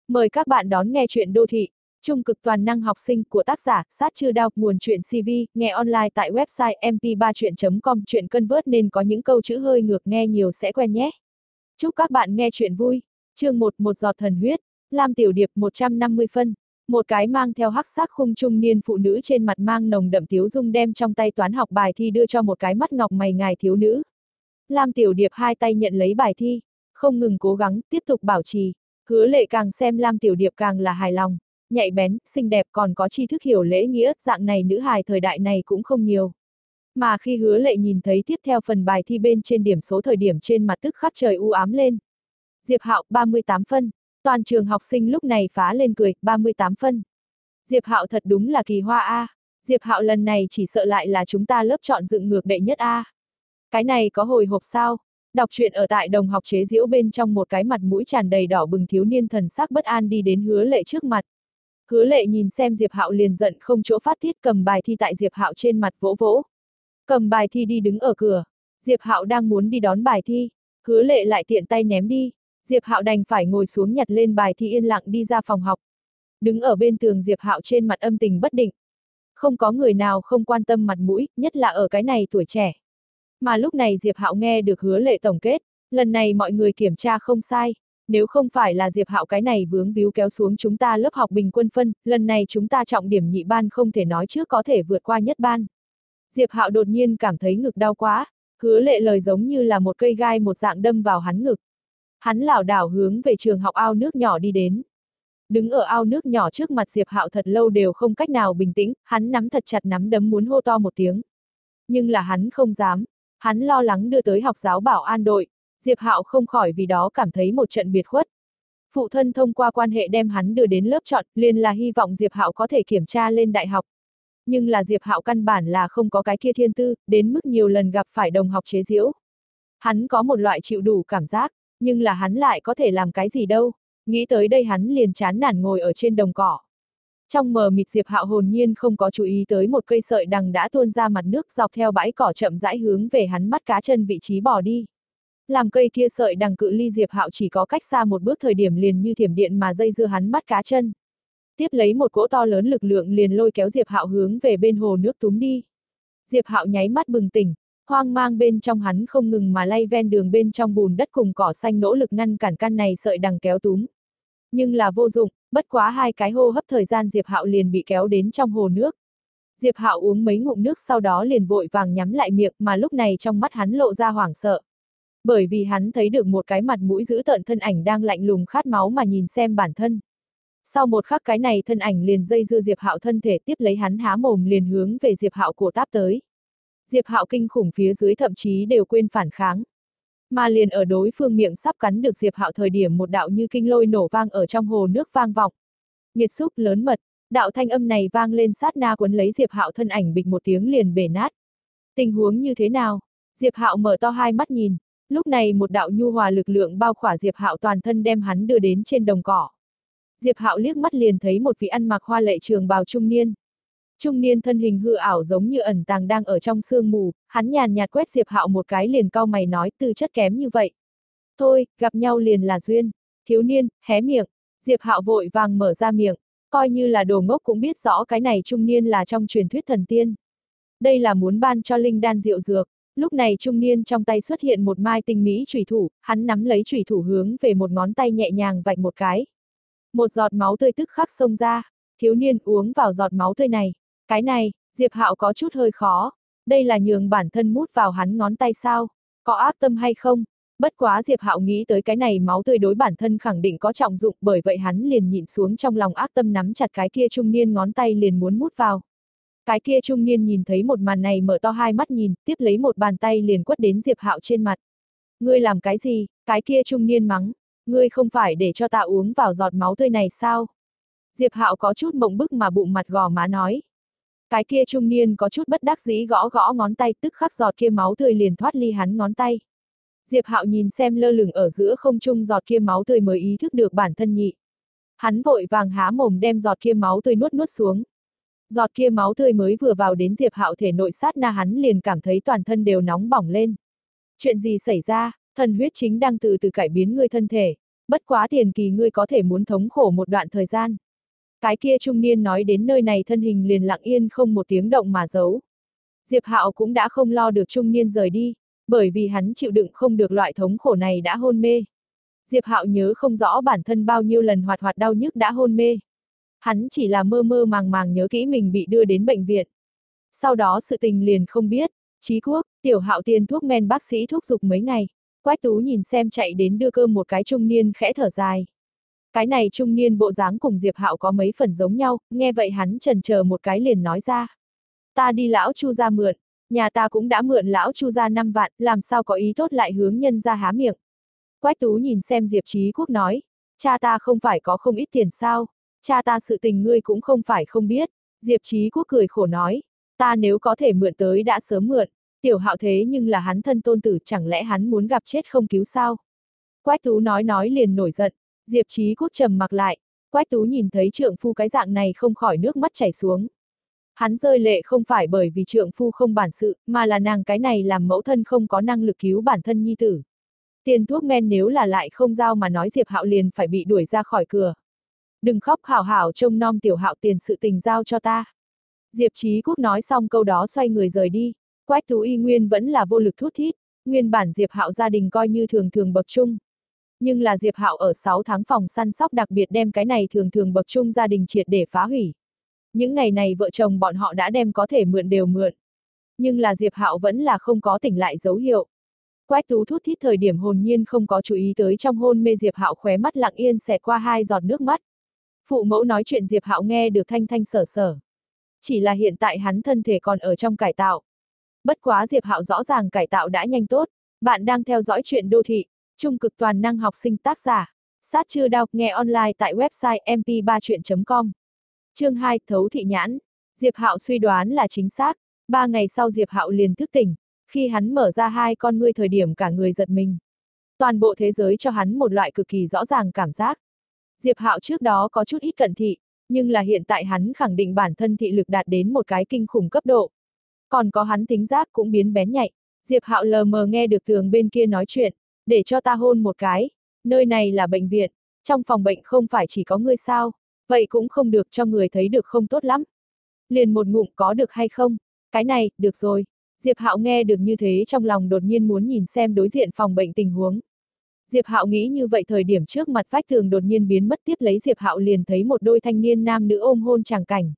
Mời các bạn đón nghe truyện đô thị, trung cực toàn năng học sinh của tác giả Sát Chư Đao, nguồn truyện CV, nghe online tại website mp3truyện.com. Truyện Convert nên có những câu chữ hơi ngược, nghe nhiều sẽ quen nhé. Chúc các bạn nghe truyện vui. Chương 1, một giọt thần huyết. Lam Tiểu Điệp 150 phân. Một cái mang theo hắc sắc khung trung niên phụ nữ trên mặt mang nồng đậm tiếu dung đem trong tay toán học bài thi đưa cho một cái mắt ngọc mày ngài thiếu nữ. Lam Tiểu Điệp hai tay nhận lấy bài thi, không ngừng cố gắng, tiếp tục bảo trì. Hứa Lệ càng xem Lam Tiểu Điệp càng là hài lòng, nhạy bén, xinh đẹp, còn có tri thức hiểu lễ nghĩa, dạng này nữ hài thời đại này cũng không nhiều. Mà khi Hứa Lệ nhìn thấy tiếp theo phần bài thi bên trên điểm số thời điểm, trên mặt tức khắc trời u ám lên. Diệp Hạo 38 phân, toàn trường học sinh lúc này phá lên cười, 38 phân. Diệp Hạo thật đúng là kỳ hoa a, Diệp Hạo lần này chỉ sợ lại là chúng ta lớp chọn dựng ngược đệ nhất a. Cái này có hồi hộp sao? Đọc truyện ở tại đồng học chế giễu bên trong, một cái mặt mũi tràn đầy đỏ bừng thiếu niên thần sắc bất an đi đến Hứa Lệ trước mặt. Hứa Lệ nhìn xem Diệp Hạo liền giận không chỗ phát tiết, cầm bài thi tại Diệp Hạo trên mặt vỗ vỗ. Cầm bài thi đi đứng ở cửa. Diệp Hạo đang muốn đi đón bài thi, Hứa Lệ lại tiện tay ném đi. Diệp Hạo đành phải ngồi xuống nhặt lên bài thi, yên lặng đi ra phòng học. Đứng ở bên tường, Diệp Hạo trên mặt âm tình bất định. Không có người nào không quan tâm mặt mũi, nhất là ở cái này tuổi trẻ. Mà lúc này Diệp Hạo nghe được Hứa Lệ tổng kết, lần này mọi người kiểm tra không sai, nếu không phải là Diệp Hạo cái này vướng víu kéo xuống chúng ta lớp học bình quân phân, lần này chúng ta trọng điểm nhị ban không thể nói trước có thể vượt qua nhất ban. Diệp Hạo đột nhiên cảm thấy ngực đau quá, Hứa Lệ lời giống như là một cây gai một dạng đâm vào hắn ngực. Hắn lảo đảo hướng về trường học ao nước nhỏ đi đến. Đứng ở ao nước nhỏ trước mặt Diệp Hạo thật lâu đều không cách nào bình tĩnh, hắn nắm thật chặt nắm đấm muốn hô to một tiếng. Nhưng là hắn không dám. Hắn lo lắng đưa tới học giáo bảo an đội, Diệp Hạo không khỏi vì đó cảm thấy một trận biệt khuất. Phụ thân thông qua quan hệ đem hắn đưa đến lớp chọn, liền là hy vọng Diệp Hạo có thể kiểm tra lên đại học. Nhưng là Diệp Hạo căn bản là không có cái kia thiên tư, đến mức nhiều lần gặp phải đồng học chế giễu. Hắn có một loại chịu đủ cảm giác, nhưng là hắn lại có thể làm cái gì đâu, nghĩ tới đây hắn liền chán nản ngồi ở trên đồng cỏ. Trong mờ mịt Diệp Hạo hồn nhiên không có chú ý tới một cây sợi đằng đã tuôn ra mặt nước, dọc theo bãi cỏ chậm rãi hướng về hắn mắt cá chân vị trí bỏ đi. Làm cây kia sợi đằng cự ly Diệp Hạo chỉ có cách xa một bước thời điểm liền như thiểm điện mà dây dưa hắn mắt cá chân. Tiếp lấy một cỗ to lớn lực lượng liền lôi kéo Diệp Hạo hướng về bên hồ nước túm đi. Diệp Hạo nháy mắt bừng tỉnh, hoang mang bên trong hắn không ngừng mà lay ven đường bên trong bùn đất cùng cỏ xanh nỗ lực ngăn cản căn này sợi đằng kéo túm. Nhưng là vô dụng, bất quá hai cái hô hấp thời gian Diệp Hạo liền bị kéo đến trong hồ nước. Diệp Hạo uống mấy ngụm nước sau đó liền vội vàng nhắm lại miệng, mà lúc này trong mắt hắn lộ ra hoảng sợ. Bởi vì hắn thấy được một cái mặt mũi dữ tợn thân ảnh đang lạnh lùng khát máu mà nhìn xem bản thân. Sau một khắc cái này thân ảnh liền dây dưa Diệp Hạo thân thể, tiếp lấy hắn há mồm liền hướng về Diệp Hạo cổ táp tới. Diệp Hạo kinh khủng phía dưới thậm chí đều quên phản kháng. Mà liền ở đối phương miệng sắp cắn được Diệp Hạo thời điểm, một đạo như kinh lôi nổ vang ở trong hồ nước vang vọng. Nghiệt xúc lớn mật, đạo thanh âm này vang lên sát na cuốn lấy Diệp Hạo thân ảnh bịch một tiếng liền bể nát. Tình huống như thế nào? Diệp Hạo mở to hai mắt nhìn, lúc này một đạo nhu hòa lực lượng bao khỏa Diệp Hạo toàn thân đem hắn đưa đến trên đồng cỏ. Diệp Hạo liếc mắt liền thấy một vị ăn mặc hoa lệ trường bào trung niên. Trung niên thân hình hư ảo giống như ẩn tàng đang ở trong sương mù, hắn nhàn nhạt quét Diệp Hạo một cái liền cau mày nói, tư chất kém như vậy. Thôi, gặp nhau liền là duyên. Thiếu niên, hé miệng. Diệp Hạo vội vàng mở ra miệng, coi như là đồ ngốc cũng biết rõ cái này trung niên là trong truyền thuyết thần tiên. Đây là muốn ban cho linh đan diệu dược. Lúc này trung niên trong tay xuất hiện một mai tinh mỹ chủy thủ, hắn nắm lấy chủy thủ hướng về một ngón tay nhẹ nhàng vạch một cái. Một giọt máu tươi tức khắc xông ra, thiếu niên uống vào giọt máu tươi này. Cái này, Diệp Hạo có chút hơi khó, đây là nhường bản thân mút vào hắn ngón tay sao, có ác tâm hay không? Bất quá Diệp Hạo nghĩ tới cái này máu tươi đối bản thân khẳng định có trọng dụng, bởi vậy hắn liền nhịn xuống trong lòng ác tâm, nắm chặt cái kia trung niên ngón tay liền muốn mút vào. Cái kia trung niên nhìn thấy một màn này mở to hai mắt nhìn, tiếp lấy một bàn tay liền quất đến Diệp Hạo trên mặt. Ngươi làm cái gì? Cái kia trung niên mắng, ngươi không phải để cho ta uống vào giọt máu tươi này sao? Diệp Hạo có chút mộng bức mà bụng mặt gò má nói. Cái kia trung niên có chút bất đắc dĩ gõ gõ ngón tay, tức khắc giọt kia máu tươi liền thoát ly hắn ngón tay. Diệp Hạo nhìn xem lơ lửng ở giữa không trung giọt kia máu tươi mới ý thức được bản thân nhị. Hắn vội vàng há mồm đem giọt kia máu tươi nuốt xuống. Giọt kia máu tươi mới vừa vào đến Diệp Hạo thể nội, sát na hắn liền cảm thấy toàn thân đều nóng bỏng lên. Chuyện gì xảy ra? Thần huyết chính đang từ từ cải biến ngươi thân thể. Bất quá tiền kỳ ngươi có thể muốn thống khổ một đoạn thời gian. Cái kia trung niên nói đến nơi này thân hình liền lặng yên không một tiếng động mà giấu. Diệp Hạo cũng đã không lo được trung niên rời đi, bởi vì hắn chịu đựng không được loại thống khổ này đã hôn mê. Diệp Hạo nhớ không rõ bản thân bao nhiêu lần hoạt hoạt đau nhức đã hôn mê. Hắn chỉ là mơ mơ màng màng nhớ kỹ mình bị đưa đến bệnh viện. Sau đó sự tình liền không biết. Chí Quốc, Tiểu Hạo tiền thuốc men bác sĩ thúc giục mấy ngày. Quách Tú nhìn xem chạy đến đưa cơm một cái trung niên khẽ thở dài. Cái này trung niên bộ dáng cùng Diệp Hạo có mấy phần giống nhau, nghe vậy hắn chần chờ một cái liền nói ra. Ta đi lão Chu gia mượn, nhà ta cũng đã mượn lão Chu gia 5 vạn, làm sao có ý tốt lại hướng nhân ra há miệng. Quách Tú nhìn xem Diệp Chí Quốc nói, cha ta không phải có không ít tiền sao, cha ta sự tình ngươi cũng không phải không biết. Diệp Chí Quốc cười khổ nói, ta nếu có thể mượn tới đã sớm mượn, Tiểu Hạo thế nhưng là hắn thân tôn tử, chẳng lẽ hắn muốn gặp chết không cứu sao. Quách Tú nói liền nổi giận, Diệp Chí Quốc trầm mặc lại, Quách Tú nhìn thấy trượng phu cái dạng này không khỏi nước mắt chảy xuống. Hắn rơi lệ không phải bởi vì trượng phu không bản sự, mà là nàng cái này làm mẫu thân không có năng lực cứu bản thân nhi tử. Tiền thuốc men nếu là lại không giao mà nói Diệp Hạo liền phải bị đuổi ra khỏi cửa. Đừng khóc, hảo hảo trông nom Tiểu Hạo, tiền sự tình giao cho ta. Diệp Chí Quốc nói xong câu đó xoay người rời đi. Quách Tú y nguyên vẫn là vô lực thút thít, nguyên bản Diệp Hạo gia đình coi như thường thường bậc trung. Nhưng là Diệp Hạo ở 6 tháng phòng săn sóc đặc biệt đem cái này thường thường bậc trung gia đình triệt để phá hủy. Những ngày này vợ chồng bọn họ đã đem có thể mượn đều mượn. Nhưng là Diệp Hạo vẫn là không có tỉnh lại dấu hiệu. Quách Tú thút thít thời điểm hồn nhiên không có chú ý tới trong hôn mê Diệp Hạo khóe mắt lặng yên xẹt qua 2 giọt nước mắt. Phụ mẫu nói chuyện Diệp Hạo nghe được thanh thanh sở sở. Chỉ là hiện tại hắn thân thể còn ở trong cải tạo. Bất quá Diệp Hạo rõ ràng cải tạo đã nhanh tốt. Bạn đang theo dõi chuyện đô thị, trung cực toàn năng học sinh, tác giả Sát Trư Đao, nghe online tại website mp3chuyện.com. Chương 2, thấu thị nhãn. Diệp Hạo suy đoán là chính xác. 3 ngày sau Diệp Hạo liền thức tỉnh. Khi hắn mở ra 2 con ngươi thời điểm cả người giật mình. Toàn bộ thế giới cho hắn một loại cực kỳ rõ ràng cảm giác. Diệp Hạo trước đó có chút ít cận thị, nhưng là hiện tại hắn khẳng định bản thân thị lực đạt đến một cái kinh khủng cấp độ. Còn có hắn thính giác cũng biến bén nhạy. Diệp Hạo lờ mờ nghe được tường bên kia nói chuyện, để cho ta hôn một cái, nơi này là bệnh viện, trong phòng bệnh không phải chỉ có ngươi sao, vậy cũng không được cho người thấy được không tốt lắm. Liền một ngụm có được hay không? Cái này, được rồi. Diệp Hạo nghe được như thế trong lòng đột nhiên muốn nhìn xem đối diện phòng bệnh tình huống. Diệp Hạo nghĩ như vậy thời điểm trước mặt vách tường đột nhiên biến mất, tiếp lấy Diệp Hạo liền thấy một đôi thanh niên nam nữ ôm hôn tràng cảnh.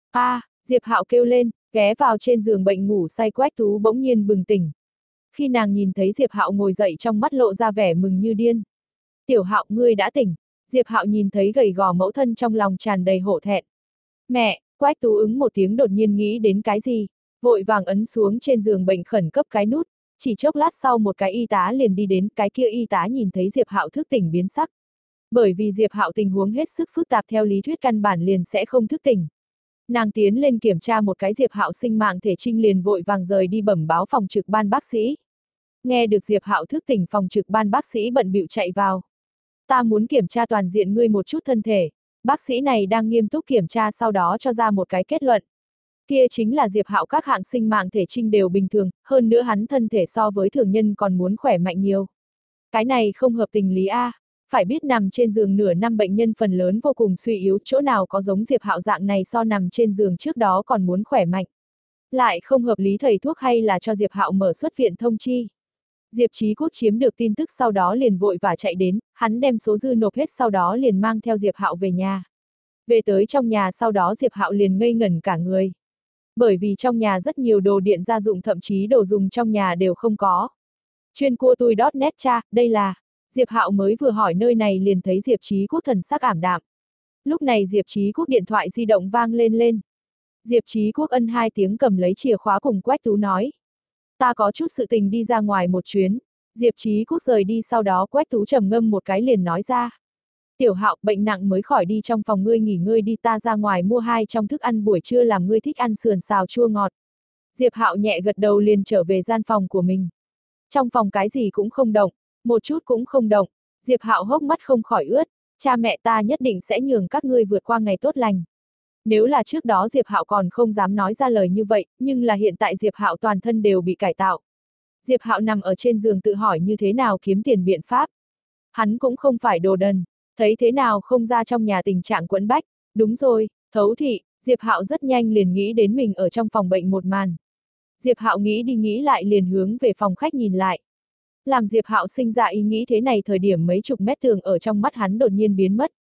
Diệp Hạo kêu lên, ghé vào trên giường bệnh ngủ say. Quách Tú bỗng nhiên bừng tỉnh. Khi nàng nhìn thấy Diệp Hạo ngồi dậy trong mắt lộ ra vẻ mừng như điên. Tiểu Hạo, ngươi đã tỉnh. Diệp Hạo nhìn thấy gầy gò mẫu thân trong lòng tràn đầy hổ thẹn. Mẹ! Quách Tú ứng một tiếng đột nhiên nghĩ đến cái gì, vội vàng ấn xuống trên giường bệnh khẩn cấp cái nút, chỉ chốc lát sau một cái y tá liền đi đến, cái kia y tá nhìn thấy Diệp Hạo thức tỉnh biến sắc. Bởi vì Diệp Hạo tình huống hết sức phức tạp, theo lý thuyết căn bản liền sẽ không thức tỉnh. Nàng tiến lên kiểm tra một cái Diệp Hạo sinh mạng thể trinh liền vội vàng rời đi bẩm báo phòng trực ban bác sĩ. Nghe được Diệp Hạo thức tỉnh, phòng trực ban bác sĩ bận bịu chạy vào. Ta muốn kiểm tra toàn diện ngươi một chút thân thể. Bác sĩ này đang nghiêm túc kiểm tra, sau đó cho ra một cái kết luận. Kia chính là Diệp Hạo các hạng sinh mạng thể trinh đều bình thường, hơn nữa hắn thân thể so với thường nhân còn muốn khỏe mạnh nhiều. Cái này không hợp tình lý a. Phải biết nằm trên giường nửa năm bệnh nhân phần lớn vô cùng suy yếu, chỗ nào có giống Diệp Hạo dạng này so nằm trên giường trước đó còn muốn khỏe mạnh. Lại không hợp lý, thầy thuốc hay là cho Diệp Hạo mở xuất viện thông chi. Diệp Chí Quốc chiếm được tin tức sau đó liền vội vã chạy đến, hắn đem số dư nộp hết sau đó liền mang theo Diệp Hạo về nhà. Về tới trong nhà sau đó Diệp Hạo liền ngây ngẩn cả người. Bởi vì trong nhà rất nhiều đồ điện gia dụng, thậm chí đồ dùng trong nhà đều không có. Chuyên cua tui.net cha, đây là... Diệp Hạo mới vừa hỏi nơi này liền thấy Diệp Chí Quốc thần sắc ảm đạm. Lúc này Diệp Chí Quốc điện thoại di động vang lên. Diệp Chí Quốc ân 2 tiếng cầm lấy chìa khóa cùng Quách Tú nói. Ta có chút sự tình đi ra ngoài một chuyến. Diệp Chí Quốc rời đi sau đó Quách Tú trầm ngâm một cái liền nói ra. Tiểu Hạo, bệnh nặng mới khỏi đi, trong phòng ngươi nghỉ ngơi đi, ta ra ngoài mua 2 trong thức ăn buổi trưa làm ngươi thích ăn sườn xào chua ngọt. Diệp Hạo nhẹ gật đầu liền trở về gian phòng của mình. Trong phòng cái gì cũng không động, một chút cũng không động. Diệp Hạo hốc mắt không khỏi ướt, cha mẹ ta nhất định sẽ nhường các ngươi vượt qua ngày tốt lành. Nếu là trước đó Diệp Hạo còn không dám nói ra lời như vậy, nhưng là hiện tại Diệp Hạo toàn thân đều bị cải tạo. Diệp Hạo nằm ở trên giường tự hỏi như thế nào kiếm tiền biện pháp. Hắn cũng không phải đồ đần, thấy thế nào không ra trong nhà tình trạng quẫn bách. Đúng rồi, Thấu thị, Diệp Hạo rất nhanh liền nghĩ đến mình ở trong phòng bệnh một màn. Diệp Hạo nghĩ đi nghĩ lại liền hướng về phòng khách nhìn lại. Làm Diệp Hạo sinh ra ý nghĩ thế này thời điểm mấy chục mét tường ở trong mắt hắn đột nhiên biến mất.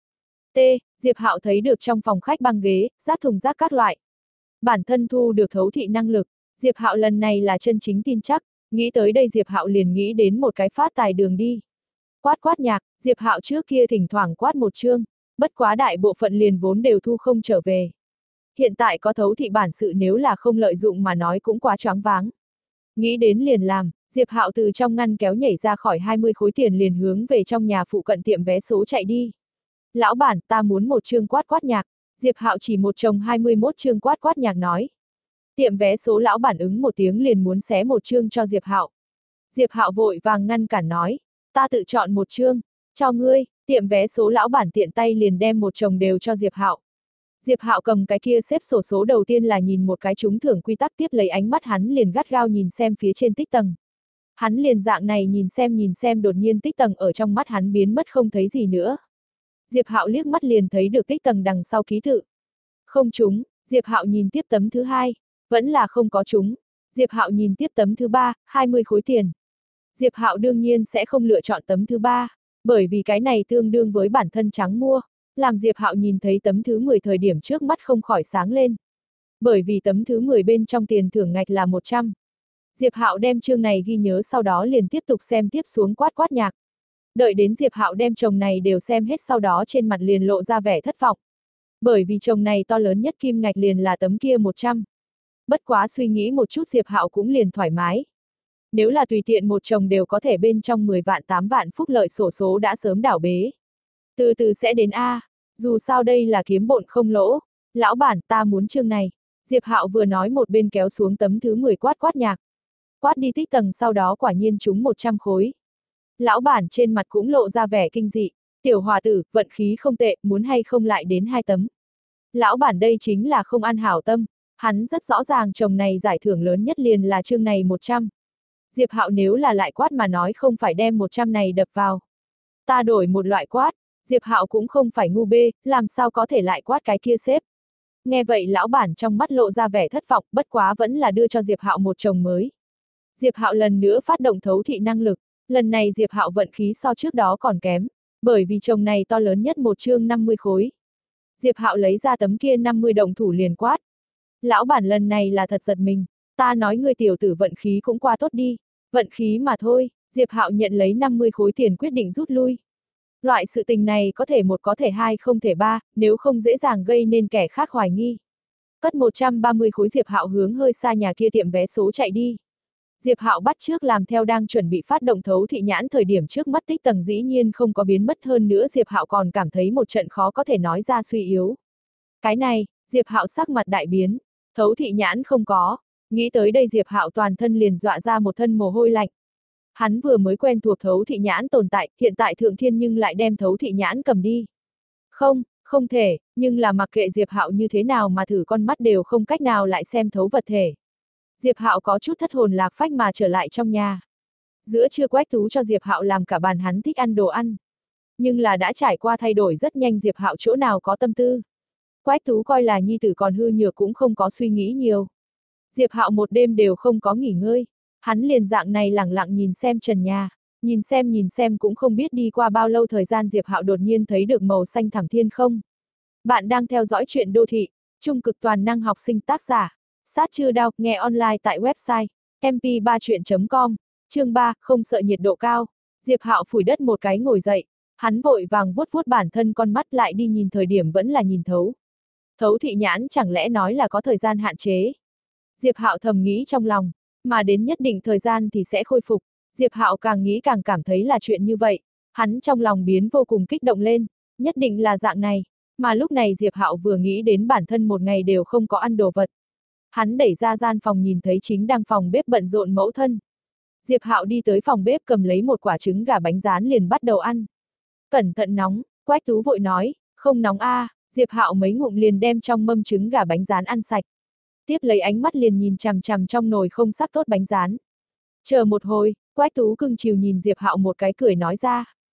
Diệp Hạo thấy được trong phòng khách băng ghế, rác thùng rác các loại. Bản thân thu được thấu thị năng lực, Diệp Hạo lần này là chân chính tin chắc, nghĩ tới đây Diệp Hạo liền nghĩ đến một cái phát tài đường đi. Quát quát nhạc, Diệp Hạo trước kia thỉnh thoảng quát một chương, bất quá đại bộ phận liền vốn đều thu không trở về. Hiện tại có thấu thị bản sự nếu là không lợi dụng mà nói cũng quá choáng váng. Nghĩ đến liền làm, Diệp Hạo từ trong ngăn kéo nhảy ra khỏi 20 khối tiền liền hướng về trong nhà phụ cận tiệm vé số chạy đi. Lão bản, ta muốn một chương quát quát nhạc, Diệp Hạo chỉ một chồng 21 chương quát quát nhạc nói. Tiệm vé số lão bản ứng một tiếng liền muốn xé một chương cho Diệp Hạo. Diệp Hạo vội vàng ngăn cản nói, ta tự chọn một chương, cho ngươi, tiệm vé số lão bản tiện tay liền đem một chồng đều cho Diệp Hạo. Diệp Hạo cầm cái kia xếp sổ số đầu tiên là nhìn một cái trúng thưởng quy tắc tiếp lấy ánh mắt hắn liền gắt gao nhìn xem phía trên tích tầng. Hắn liền dạng này nhìn xem đột nhiên tích tầng ở trong mắt hắn biến mất không thấy gì nữa. Diệp Hạo liếc mắt liền thấy được tích tầng đằng sau ký tự. Không trúng, Diệp Hạo nhìn tiếp tấm thứ hai, vẫn là không có trúng. Diệp Hạo nhìn tiếp tấm thứ ba, 20 khối tiền. Diệp Hạo đương nhiên sẽ không lựa chọn tấm thứ ba, bởi vì cái này tương đương với bản thân trắng mua, làm Diệp Hạo nhìn thấy tấm thứ 10 thời điểm trước mắt không khỏi sáng lên. Bởi vì tấm thứ 10 bên trong tiền thưởng ngạch là 100. Diệp Hạo đem chương này ghi nhớ sau đó liền tiếp tục xem tiếp xuống quát quát nhạc. Đợi đến Diệp Hạo đem chồng này đều xem hết sau đó trên mặt liền lộ ra vẻ thất vọng. Bởi vì chồng này to lớn nhất kim ngạch liền là tấm kia 100. Bất quá suy nghĩ một chút Diệp Hạo cũng liền thoải mái. Nếu là tùy tiện một chồng đều có thể bên trong 10 vạn 8 vạn phúc lợi xổ số đã sớm đảo bế. Từ từ sẽ đến A, dù sao đây là kiếm bộn không lỗ. Lão bản ta muốn chương này. Diệp Hạo vừa nói một bên kéo xuống tấm thứ 10 quát quát nhạc. Quát đi tích tầng sau đó quả nhiên trúng 100 khối. Lão bản trên mặt cũng lộ ra vẻ kinh dị. Tiểu hòa tử, vận khí không tệ, muốn hay không lại đến 2 tấm. Lão bản đây chính là không ăn hảo tâm. Hắn rất rõ ràng chồng này giải thưởng lớn nhất liền là chương này 100. Diệp Hạo nếu là lại quát mà nói không phải đem 100 này đập vào. Ta đổi một loại quát, Diệp Hạo cũng không phải ngu bê, làm sao có thể lại quát cái kia xếp. Nghe vậy lão bản trong mắt lộ ra vẻ thất vọng, bất quá vẫn là đưa cho Diệp Hạo một chồng mới. Diệp Hạo lần nữa phát động thấu thị năng lực, lần này Diệp Hạo vận khí so trước đó còn kém, bởi vì chồng này to lớn nhất một chương 50 khối. Diệp Hạo lấy ra tấm kia 50 đồng thủ liền quát. Lão bản lần này là thật giật mình, ta nói người tiểu tử vận khí cũng qua tốt đi, vận khí mà thôi, Diệp Hạo nhận lấy 50 khối tiền quyết định rút lui. Loại sự tình này có thể một có thể hai không thể ba, nếu không dễ dàng gây nên kẻ khác hoài nghi. Cất 130 khối Diệp Hạo hướng hơi xa nhà kia tiệm vé số chạy đi. Diệp Hạo bắt trước làm theo đang chuẩn bị phát động thấu thị nhãn thời điểm trước mắt tích tầng dĩ nhiên không có biến mất hơn nữa Diệp Hạo còn cảm thấy một trận khó có thể nói ra suy yếu. Cái này, Diệp Hạo sắc mặt đại biến, thấu thị nhãn không có, nghĩ tới đây Diệp Hạo toàn thân liền dọa ra một thân mồ hôi lạnh. Hắn vừa mới quen thuộc thấu thị nhãn tồn tại, hiện tại Thượng Thiên nhưng lại đem thấu thị nhãn cầm đi. Không, không thể, nhưng là mặc kệ Diệp Hạo như thế nào mà thử con mắt đều không cách nào lại xem thấu vật thể. Diệp Hạo có chút thất hồn lạc phách mà trở lại trong nhà. Giữa trưa Quách Tú cho Diệp Hạo làm cả bàn hắn thích ăn đồ ăn. Nhưng là đã trải qua thay đổi rất nhanh Diệp Hạo chỗ nào có tâm tư. Quách Tú coi là nhi tử còn hư nhược cũng không có suy nghĩ nhiều. Diệp Hạo một đêm đều không có nghỉ ngơi. Hắn liền dạng này lẳng lặng nhìn xem trần nhà, nhìn xem cũng không biết đi qua bao lâu thời gian Diệp Hạo đột nhiên thấy được màu xanh thẳm thiên không. Bạn đang theo dõi truyện đô thị, trung cực toàn năng học sinh tác giả. Sát Trư Đao, nghe online tại website mp3chuyện.com, chương 3, không sợ nhiệt độ cao. Diệp Hạo phủi đất một cái ngồi dậy, hắn vội vàng vuốt vuốt bản thân con mắt lại đi nhìn thời điểm vẫn là nhìn thấu. Thấu thị nhãn chẳng lẽ nói là có thời gian hạn chế. Diệp Hạo thầm nghĩ trong lòng, mà đến nhất định thời gian thì sẽ khôi phục. Diệp Hạo càng nghĩ càng cảm thấy là chuyện như vậy, hắn trong lòng biến vô cùng kích động lên, nhất định là dạng này, mà lúc này Diệp Hạo vừa nghĩ đến bản thân một ngày đều không có ăn đồ vật. Hắn đẩy ra gian phòng nhìn thấy chính đang phòng bếp bận rộn mẫu thân. Diệp Hạo đi tới phòng bếp cầm lấy một quả trứng gà bánh rán liền bắt đầu ăn. Cẩn thận nóng, Quách Tú vội nói, không nóng a. Diệp Hạo mấy ngụm liền đem trong mâm trứng gà bánh rán ăn sạch. Tiếp lấy ánh mắt liền nhìn chằm chằm trong nồi không sắc tốt bánh rán. Chờ một hồi, Quách Tú cưng chiều nhìn Diệp Hạo một cái cười nói ra.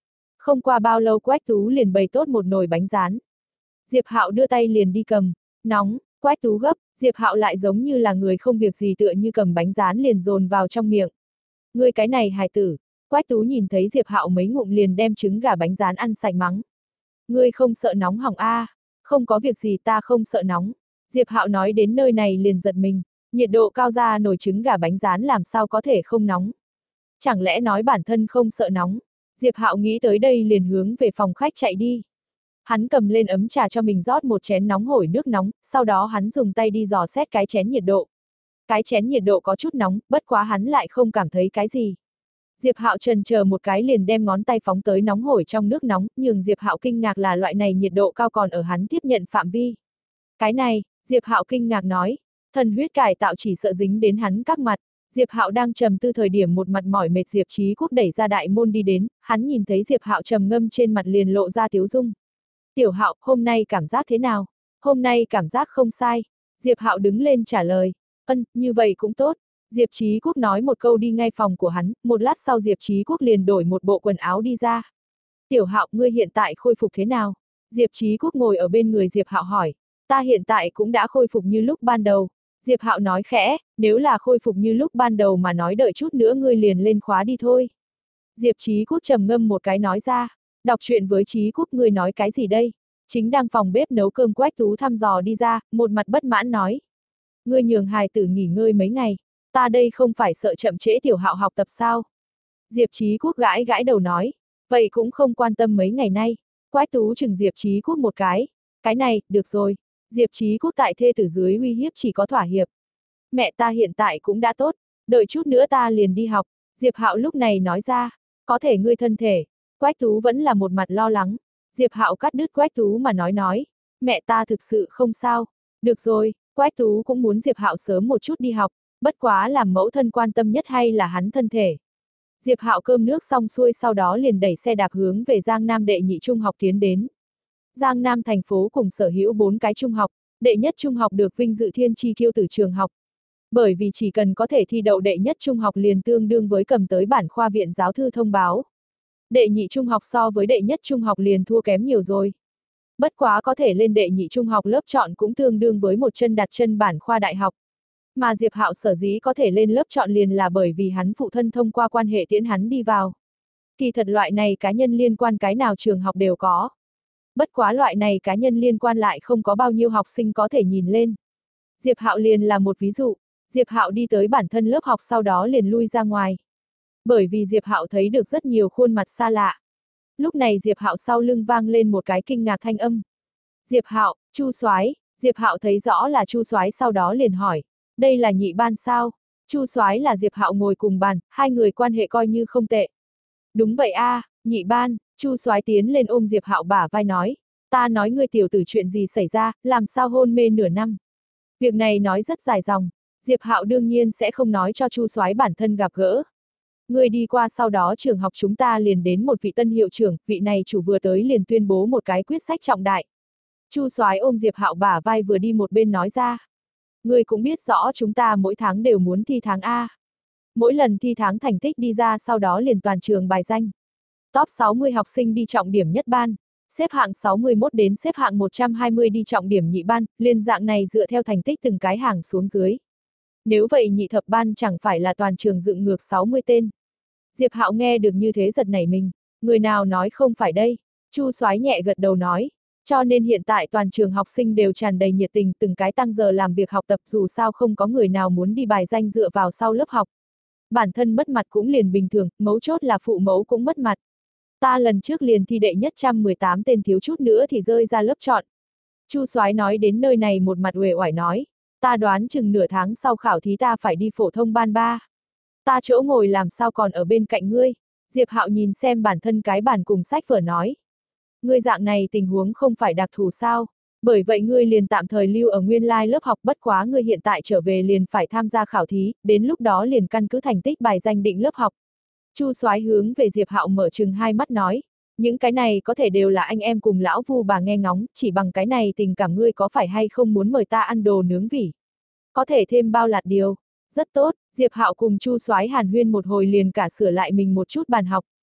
Không qua bao lâu Quách Tú liền bày tốt một nồi bánh rán. Diệp Hạo đưa tay liền đi cầm, nóng, Quách Tú gấp, Diệp Hạo lại giống như là người không việc gì tựa như cầm bánh rán liền dồn vào trong miệng. Ngươi cái này hài tử, Quách Tú nhìn thấy Diệp Hạo mấy ngụm liền đem trứng gà bánh rán ăn sạch mắng. Ngươi không sợ nóng hỏng a? Không có việc gì ta không sợ nóng. Diệp Hạo nói đến nơi này liền giật mình, nhiệt độ cao ra nồi trứng gà bánh rán làm sao có thể không nóng. Chẳng lẽ nói bản thân không sợ nóng? Diệp Hạo nghĩ tới đây liền hướng về phòng khách chạy đi. Hắn cầm lên ấm trà cho mình rót một chén nóng hổi nước nóng, sau đó hắn dùng tay đi dò xét cái chén nhiệt độ. Cái chén nhiệt độ có chút nóng, bất quá hắn lại không cảm thấy cái gì. Diệp Hạo chần chờ một cái liền đem ngón tay phóng tới nóng hổi trong nước nóng, nhưng Diệp Hạo kinh ngạc là loại này nhiệt độ cao còn ở hắn tiếp nhận phạm vi. Cái này, Diệp Hạo kinh ngạc nói, thần huyết cải tạo chỉ sợ dính đến hắn các mặt. Diệp Hạo đang trầm tư thời điểm một mặt mỏi mệt Diệp Chí Quốc đẩy ra đại môn đi đến, hắn nhìn thấy Diệp Hạo trầm ngâm trên mặt liền lộ ra tiếu dung. Tiểu Hạo, hôm nay cảm giác thế nào? Hôm nay cảm giác không sai. Diệp Hạo đứng lên trả lời, như vậy cũng tốt. Diệp Chí Quốc nói một câu đi ngay phòng của hắn, một lát sau Diệp Chí Quốc liền đổi một bộ quần áo đi ra. Tiểu Hạo, ngươi hiện tại khôi phục thế nào? Diệp Chí Quốc ngồi ở bên người Diệp Hạo hỏi. Ta hiện tại cũng đã khôi phục như lúc ban đầu. Diệp Hạo nói khẽ, nếu là khôi phục như lúc ban đầu mà nói đợi chút nữa ngươi liền lên khóa đi thôi. Diệp Chí Quốc trầm ngâm một cái nói ra, đọc truyện với Chí Quốc ngươi nói cái gì đây? Chính đang phòng bếp nấu cơm Quách Tú thăm dò đi ra, một mặt bất mãn nói. Ngươi nhường hài tử nghỉ ngơi mấy ngày, ta đây không phải sợ chậm trễ Tiểu Hạo học tập sao? Diệp Chí Quốc gãi gãi đầu nói, vậy cũng không quan tâm mấy ngày nay. Quách Tú chừng Diệp Chí Quốc một cái này, được rồi. Diệp Chí Quốc tại thê tử dưới uy hiếp chỉ có thỏa hiệp. Mẹ ta hiện tại cũng đã tốt, đợi chút nữa ta liền đi học. Diệp Hạo lúc này nói ra, có thể ngươi thân thể. Quách Tú vẫn là một mặt lo lắng. Diệp Hạo cắt đứt Quách Tú mà nói, mẹ ta thực sự không sao. Được rồi, Quách Tú cũng muốn Diệp Hạo sớm một chút đi học, bất quá làm mẫu thân quan tâm nhất hay là hắn thân thể. Diệp Hạo cơm nước xong xuôi sau đó liền đẩy xe đạp hướng về Giang Nam đệ nhị trung học tiến đến. Giang Nam thành phố cùng sở hữu 4 cái trung học, đệ nhất trung học được vinh dự thiên chi kiêu tử trường học. Bởi vì chỉ cần có thể thi đậu đệ nhất trung học liền tương đương với cầm tới bản khoa viện giáo thư thông báo. Đệ nhị trung học so với đệ nhất trung học liền thua kém nhiều rồi. Bất quá có thể lên đệ nhị trung học lớp chọn cũng tương đương với một chân đặt chân bản khoa đại học. Mà Diệp Hạo sở dĩ có thể lên lớp chọn liền là bởi vì hắn phụ thân thông qua quan hệ tiễn hắn đi vào. Kỳ thật loại này cá nhân liên quan cái nào trường học đều có. Bất quá loại này cá nhân liên quan lại không có bao nhiêu học sinh có thể nhìn lên. Diệp Hạo liền là một ví dụ, Diệp Hạo đi tới bản thân lớp học sau đó liền lui ra ngoài. Bởi vì Diệp Hạo thấy được rất nhiều khuôn mặt xa lạ. Lúc này Diệp Hạo sau lưng vang lên một cái kinh ngạc thanh âm. Diệp Hạo, Chu Soái. Diệp Hạo thấy rõ là Chu Soái sau đó liền hỏi, đây là nhị ban sao? Chu Soái là Diệp Hạo ngồi cùng bàn, hai người quan hệ coi như không tệ. Đúng vậy a, nhị ban. Chu Soái tiến lên ôm Diệp Hạo bả vai nói, ta nói ngươi tiểu tử chuyện gì xảy ra, làm sao hôn mê nửa năm. Việc này nói rất dài dòng, Diệp Hạo đương nhiên sẽ không nói cho Chu Soái bản thân gặp gỡ. Ngươi đi qua sau đó trường học chúng ta liền đến một vị tân hiệu trưởng, vị này chủ vừa tới liền tuyên bố một cái quyết sách trọng đại. Chu Soái ôm Diệp Hạo bả vai vừa đi một bên nói ra. Ngươi cũng biết rõ chúng ta mỗi tháng đều muốn thi tháng A. Mỗi lần thi tháng thành tích đi ra sau đó liền toàn trường bài danh. Top 60 học sinh đi trọng điểm nhất ban, xếp hạng 61 đến xếp hạng 120 đi trọng điểm nhị ban, liên dạng này dựa theo thành tích từng cái hàng xuống dưới. Nếu vậy nhị thập ban chẳng phải là toàn trường dựng ngược 60 tên. Diệp Hạo nghe được như thế giật nảy mình, người nào nói không phải đây? Chu Soái nhẹ gật đầu nói, cho nên hiện tại toàn trường học sinh đều tràn đầy nhiệt tình từng cái tăng giờ làm việc học tập dù sao không có người nào muốn đi bài danh dựa vào sau lớp học. Bản thân mất mặt cũng liền bình thường, mấu chốt là phụ mẫu cũng mất mặt. Ta lần trước liền thi đệ nhất 118 tên thiếu chút nữa thì rơi ra lớp chọn. Chu Soái nói đến nơi này một mặt uể oải nói, ta đoán chừng nửa tháng sau khảo thí ta phải đi phổ thông ban 3. Ta chỗ ngồi làm sao còn ở bên cạnh ngươi? Diệp Hạo nhìn xem bản thân cái bản cùng sách vở nói. Ngươi dạng này tình huống không phải đặc thù sao? Bởi vậy ngươi liền tạm thời lưu ở nguyên lai lớp học bất quá ngươi hiện tại trở về liền phải tham gia khảo thí, đến lúc đó liền căn cứ thành tích bài danh định lớp học. Chu Soái hướng về Diệp Hạo mở trừng hai mắt nói, những cái này có thể đều là anh em cùng lão Vu bà nghe ngóng, chỉ bằng cái này tình cảm ngươi có phải hay không muốn mời ta ăn đồ nướng vỉ? Có thể thêm bao lạt điều. Rất tốt, Diệp Hạo cùng Chu Soái hàn huyên một hồi liền cả sửa lại mình một chút bàn học.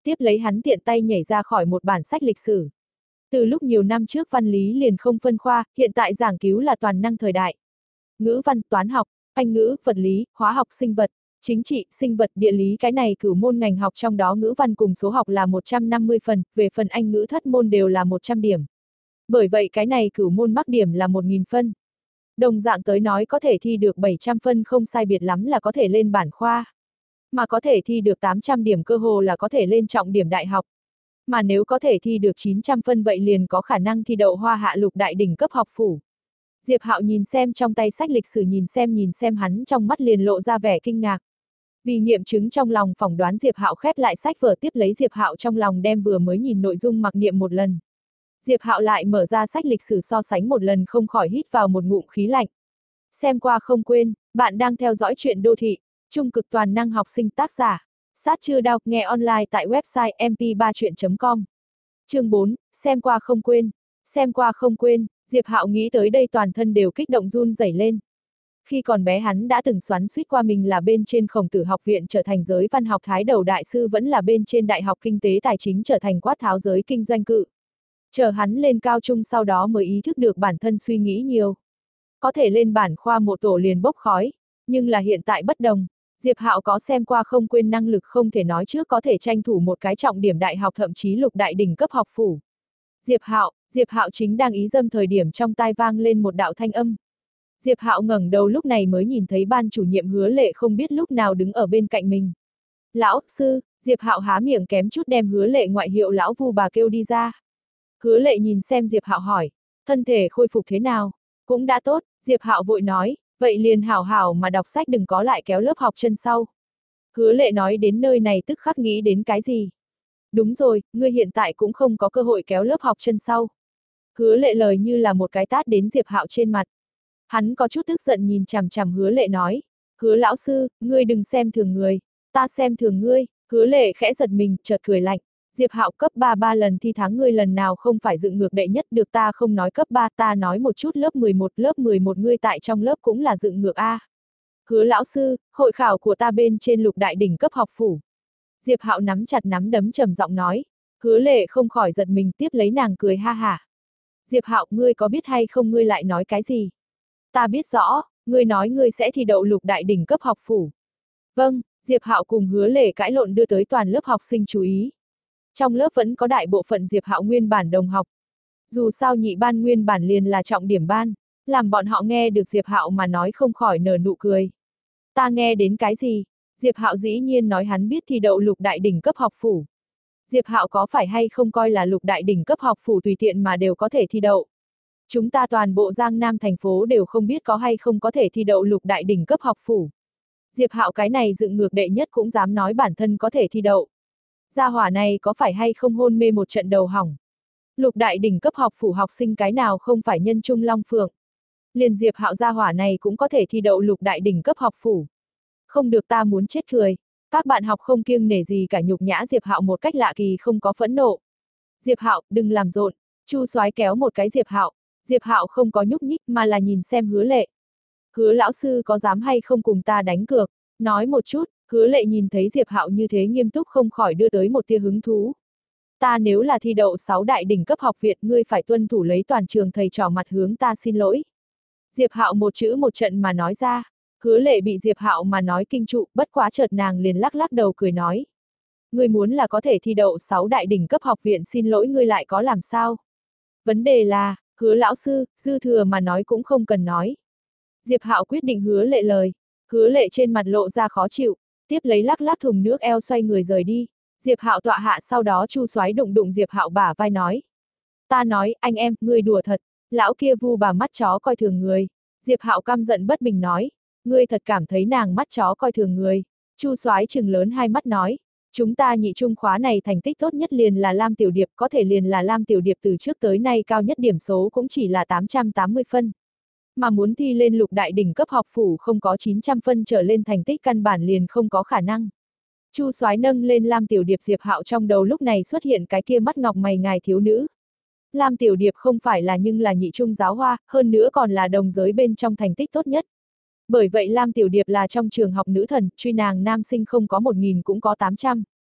Tiếp lấy hắn tiện tay nhảy ra khỏi một bản sách lịch sử. Từ lúc nhiều năm trước văn lý liền không phân khoa, hiện tại giảng cứu là toàn năng thời đại. Ngữ văn, toán học, Anh ngữ, vật lý, hóa học, sinh vật, chính trị, sinh vật, địa lý, cái này cửu môn ngành học, trong đó ngữ văn cùng số học là 150 phần, về phần Anh ngữ thất môn đều là 100 điểm. Bởi vậy cái này cửu môn mắc điểm là 1000 phân. Đồng dạng tới nói có thể thi được 700 phân không sai biệt lắm là có thể lên bản khoa. Mà có thể thi được 800 điểm cơ hồ là có thể lên trọng điểm đại học. Mà nếu có thể thi được 900 phân vậy liền có khả năng thi đậu Hoa Hạ lục đại đỉnh cấp học phủ. Diệp Hạo nhìn xem trong tay sách lịch sử, nhìn xem hắn trong mắt liền lộ ra vẻ kinh ngạc. Vì nghiệm chứng trong lòng phỏng đoán, Diệp Hạo khép lại sách vở, tiếp lấy Diệp Hạo trong lòng đem vừa mới nhìn nội dung mặc niệm một lần. Diệp Hạo lại mở ra sách lịch sử so sánh một lần, không khỏi hít vào một ngụm khí lạnh. Xem qua không quên, bạn đang theo dõi truyện đô thị, trung cực toàn năng học sinh, tác giả Sát Chư Đao, nghe online tại website mp3chuyện.com. Chương 4, xem qua không quên. Xem qua không quên, Diệp Hạo nghĩ tới đây toàn thân đều kích động run rẩy lên. Khi còn bé hắn đã từng xoắn xuýt qua mình là bên trên Khổng Tử học viện trở thành giới văn học thái đầu đại sư, vẫn là bên trên Đại học Kinh tế Tài chính trở thành quát tháo giới kinh doanh cự. Chờ hắn lên cao trung sau đó mới ý thức được bản thân suy nghĩ nhiều. Có thể lên bản khoa một tổ liền bốc khói, nhưng là hiện tại bất đồng. Diệp Hạo có xem qua không quên năng lực, không thể nói trước có thể tranh thủ một cái trọng điểm đại học, thậm chí lục đại đỉnh cấp học phủ. Diệp Hạo chính đang ý dâm thời điểm, trong tai vang lên một đạo thanh âm. Diệp Hạo ngẩng đầu lúc này mới nhìn thấy ban chủ nhiệm Hứa Lệ không biết lúc nào đứng ở bên cạnh mình. Lão sư, Diệp Hạo há miệng kém chút đem Hứa Lệ ngoại hiệu lão vu bà kêu đi ra. Hứa Lệ nhìn xem Diệp Hạo hỏi, thân thể khôi phục thế nào? Cũng đã tốt, Diệp Hạo vội nói, vậy liền hảo hảo mà đọc sách, đừng có lại kéo lớp học chân sau. Hứa Lệ nói đến nơi này tức khắc nghĩ đến cái gì? Đúng rồi, ngươi hiện tại cũng không có cơ hội kéo lớp học chân sau. Hứa Lệ lời như là một cái tát đến Diệp Hạo trên mặt. Hắn có chút tức giận nhìn chằm chằm Hứa Lệ nói, Hứa lão sư, ngươi đừng xem thường người, ta xem thường ngươi. Hứa Lệ khẽ giật mình, chợt cười lạnh. Diệp Hạo, cấp 3 lần thi tháng ngươi lần nào không phải dựng ngược đệ nhất được, ta không nói cấp 3, ta nói một chút lớp 11 ngươi tại trong lớp cũng là dựng ngược a. Hứa lão sư, hội khảo của ta bên trên lục đại đỉnh cấp học phủ. Diệp Hạo nắm chặt nắm đấm trầm giọng nói. Hứa Lệ không khỏi giật mình, tiếp lấy nàng cười ha hả. Diệp Hạo, ngươi có biết hay không ngươi lại nói cái gì? Ta biết rõ, ngươi nói ngươi sẽ thi đậu lục đại đỉnh cấp học phủ. Vâng, Diệp Hạo cùng Hứa Lệ cãi lộn đưa tới toàn lớp học sinh chú ý. Trong lớp vẫn có đại bộ phận Diệp Hạo nguyên bản đồng học. Dù sao nhị ban nguyên bản liền là trọng điểm ban, làm bọn họ nghe được Diệp Hạo mà nói không khỏi nở nụ cười. Ta nghe đến cái gì? Diệp Hạo dĩ nhiên nói hắn biết thi đậu lục đại đỉnh cấp học phủ. Diệp Hạo có phải hay không coi là lục đại đỉnh cấp học phủ tùy tiện mà đều có thể thi đậu? Chúng ta toàn bộ Giang Nam thành phố đều không biết có hay không có thể thi đậu lục đại đỉnh cấp học phủ. Diệp Hạo cái này dựng ngược đệ nhất cũng dám nói bản thân có thể thi đậu. Gia hỏa này có phải hay không hôn mê một trận đầu hỏng? Lục đại đỉnh cấp học phủ học sinh cái nào không phải nhân trung long phượng? Liền Diệp Hạo gia hỏa này cũng có thể thi đậu lục đại đỉnh cấp học phủ. Không được, ta muốn chết cười. Các bạn học không kiêng nể gì cả nhục nhã Diệp Hạo một cách lạ kỳ, không có phẫn nộ. Diệp Hạo, đừng làm rộn. Chu Soái kéo một cái Diệp Hạo. Diệp Hạo không có nhúc nhích mà là nhìn xem Hứa Lệ. Hứa lão sư có dám hay không cùng ta đánh cược? Nói một chút. Hứa Lệ nhìn thấy Diệp Hạo như thế nghiêm túc không khỏi đưa tới một tia hứng thú. Ta nếu là thi đậu 6 đại đỉnh cấp học viện, ngươi phải tuân thủ lấy toàn trường thầy trò mặt hướng ta xin lỗi. Diệp Hạo một chữ một trận mà nói ra. Hứa Lệ bị Diệp Hạo mà nói kinh trụ, bất quá chợt nàng liền lắc lắc đầu cười nói. Ngươi muốn là có thể thi đậu 6 đại đỉnh cấp học viện, xin lỗi ngươi lại có làm sao? Vấn đề là, Hứa lão sư, dư thừa mà nói cũng không cần nói. Diệp Hạo quyết định Hứa Lệ lời. Hứa Lệ trên mặt lộ ra khó chịu, tiếp lấy lắc lắc thùng nước eo xoay người rời đi. Diệp Hạo tọa hạ, sau đó Chu Soái đụng đụng Diệp Hạo bả vai nói. Ta nói, anh em, ngươi đùa thật, lão kia vu bà mắt chó coi thường người. Diệp Hạo căm giận bất bình nói. Ngươi thật cảm thấy nàng mắt chó coi thường người? Chu Soái trừng lớn hai mắt nói. Chúng ta nhị trung khóa này thành tích tốt nhất liền là Lam Tiểu Điệp, có thể liền là Lam Tiểu Điệp từ trước tới nay cao nhất điểm số cũng chỉ là 880 phân. Mà muốn thi lên lục đại đỉnh cấp học phủ không có 900 phân trở lên thành tích căn bản liền không có khả năng. Chu Soái nâng lên Lam Tiểu Điệp, Diệp Hạo trong đầu lúc này xuất hiện cái kia mắt ngọc mày ngài thiếu nữ. Lam Tiểu Điệp không phải là nhưng là nhị trung giáo hoa, hơn nữa còn là đồng giới bên trong thành tích tốt nhất. Bởi vậy Lam Tiểu Điệp là trong trường học nữ thần, truy nàng nam sinh không có 1000 cũng có 800.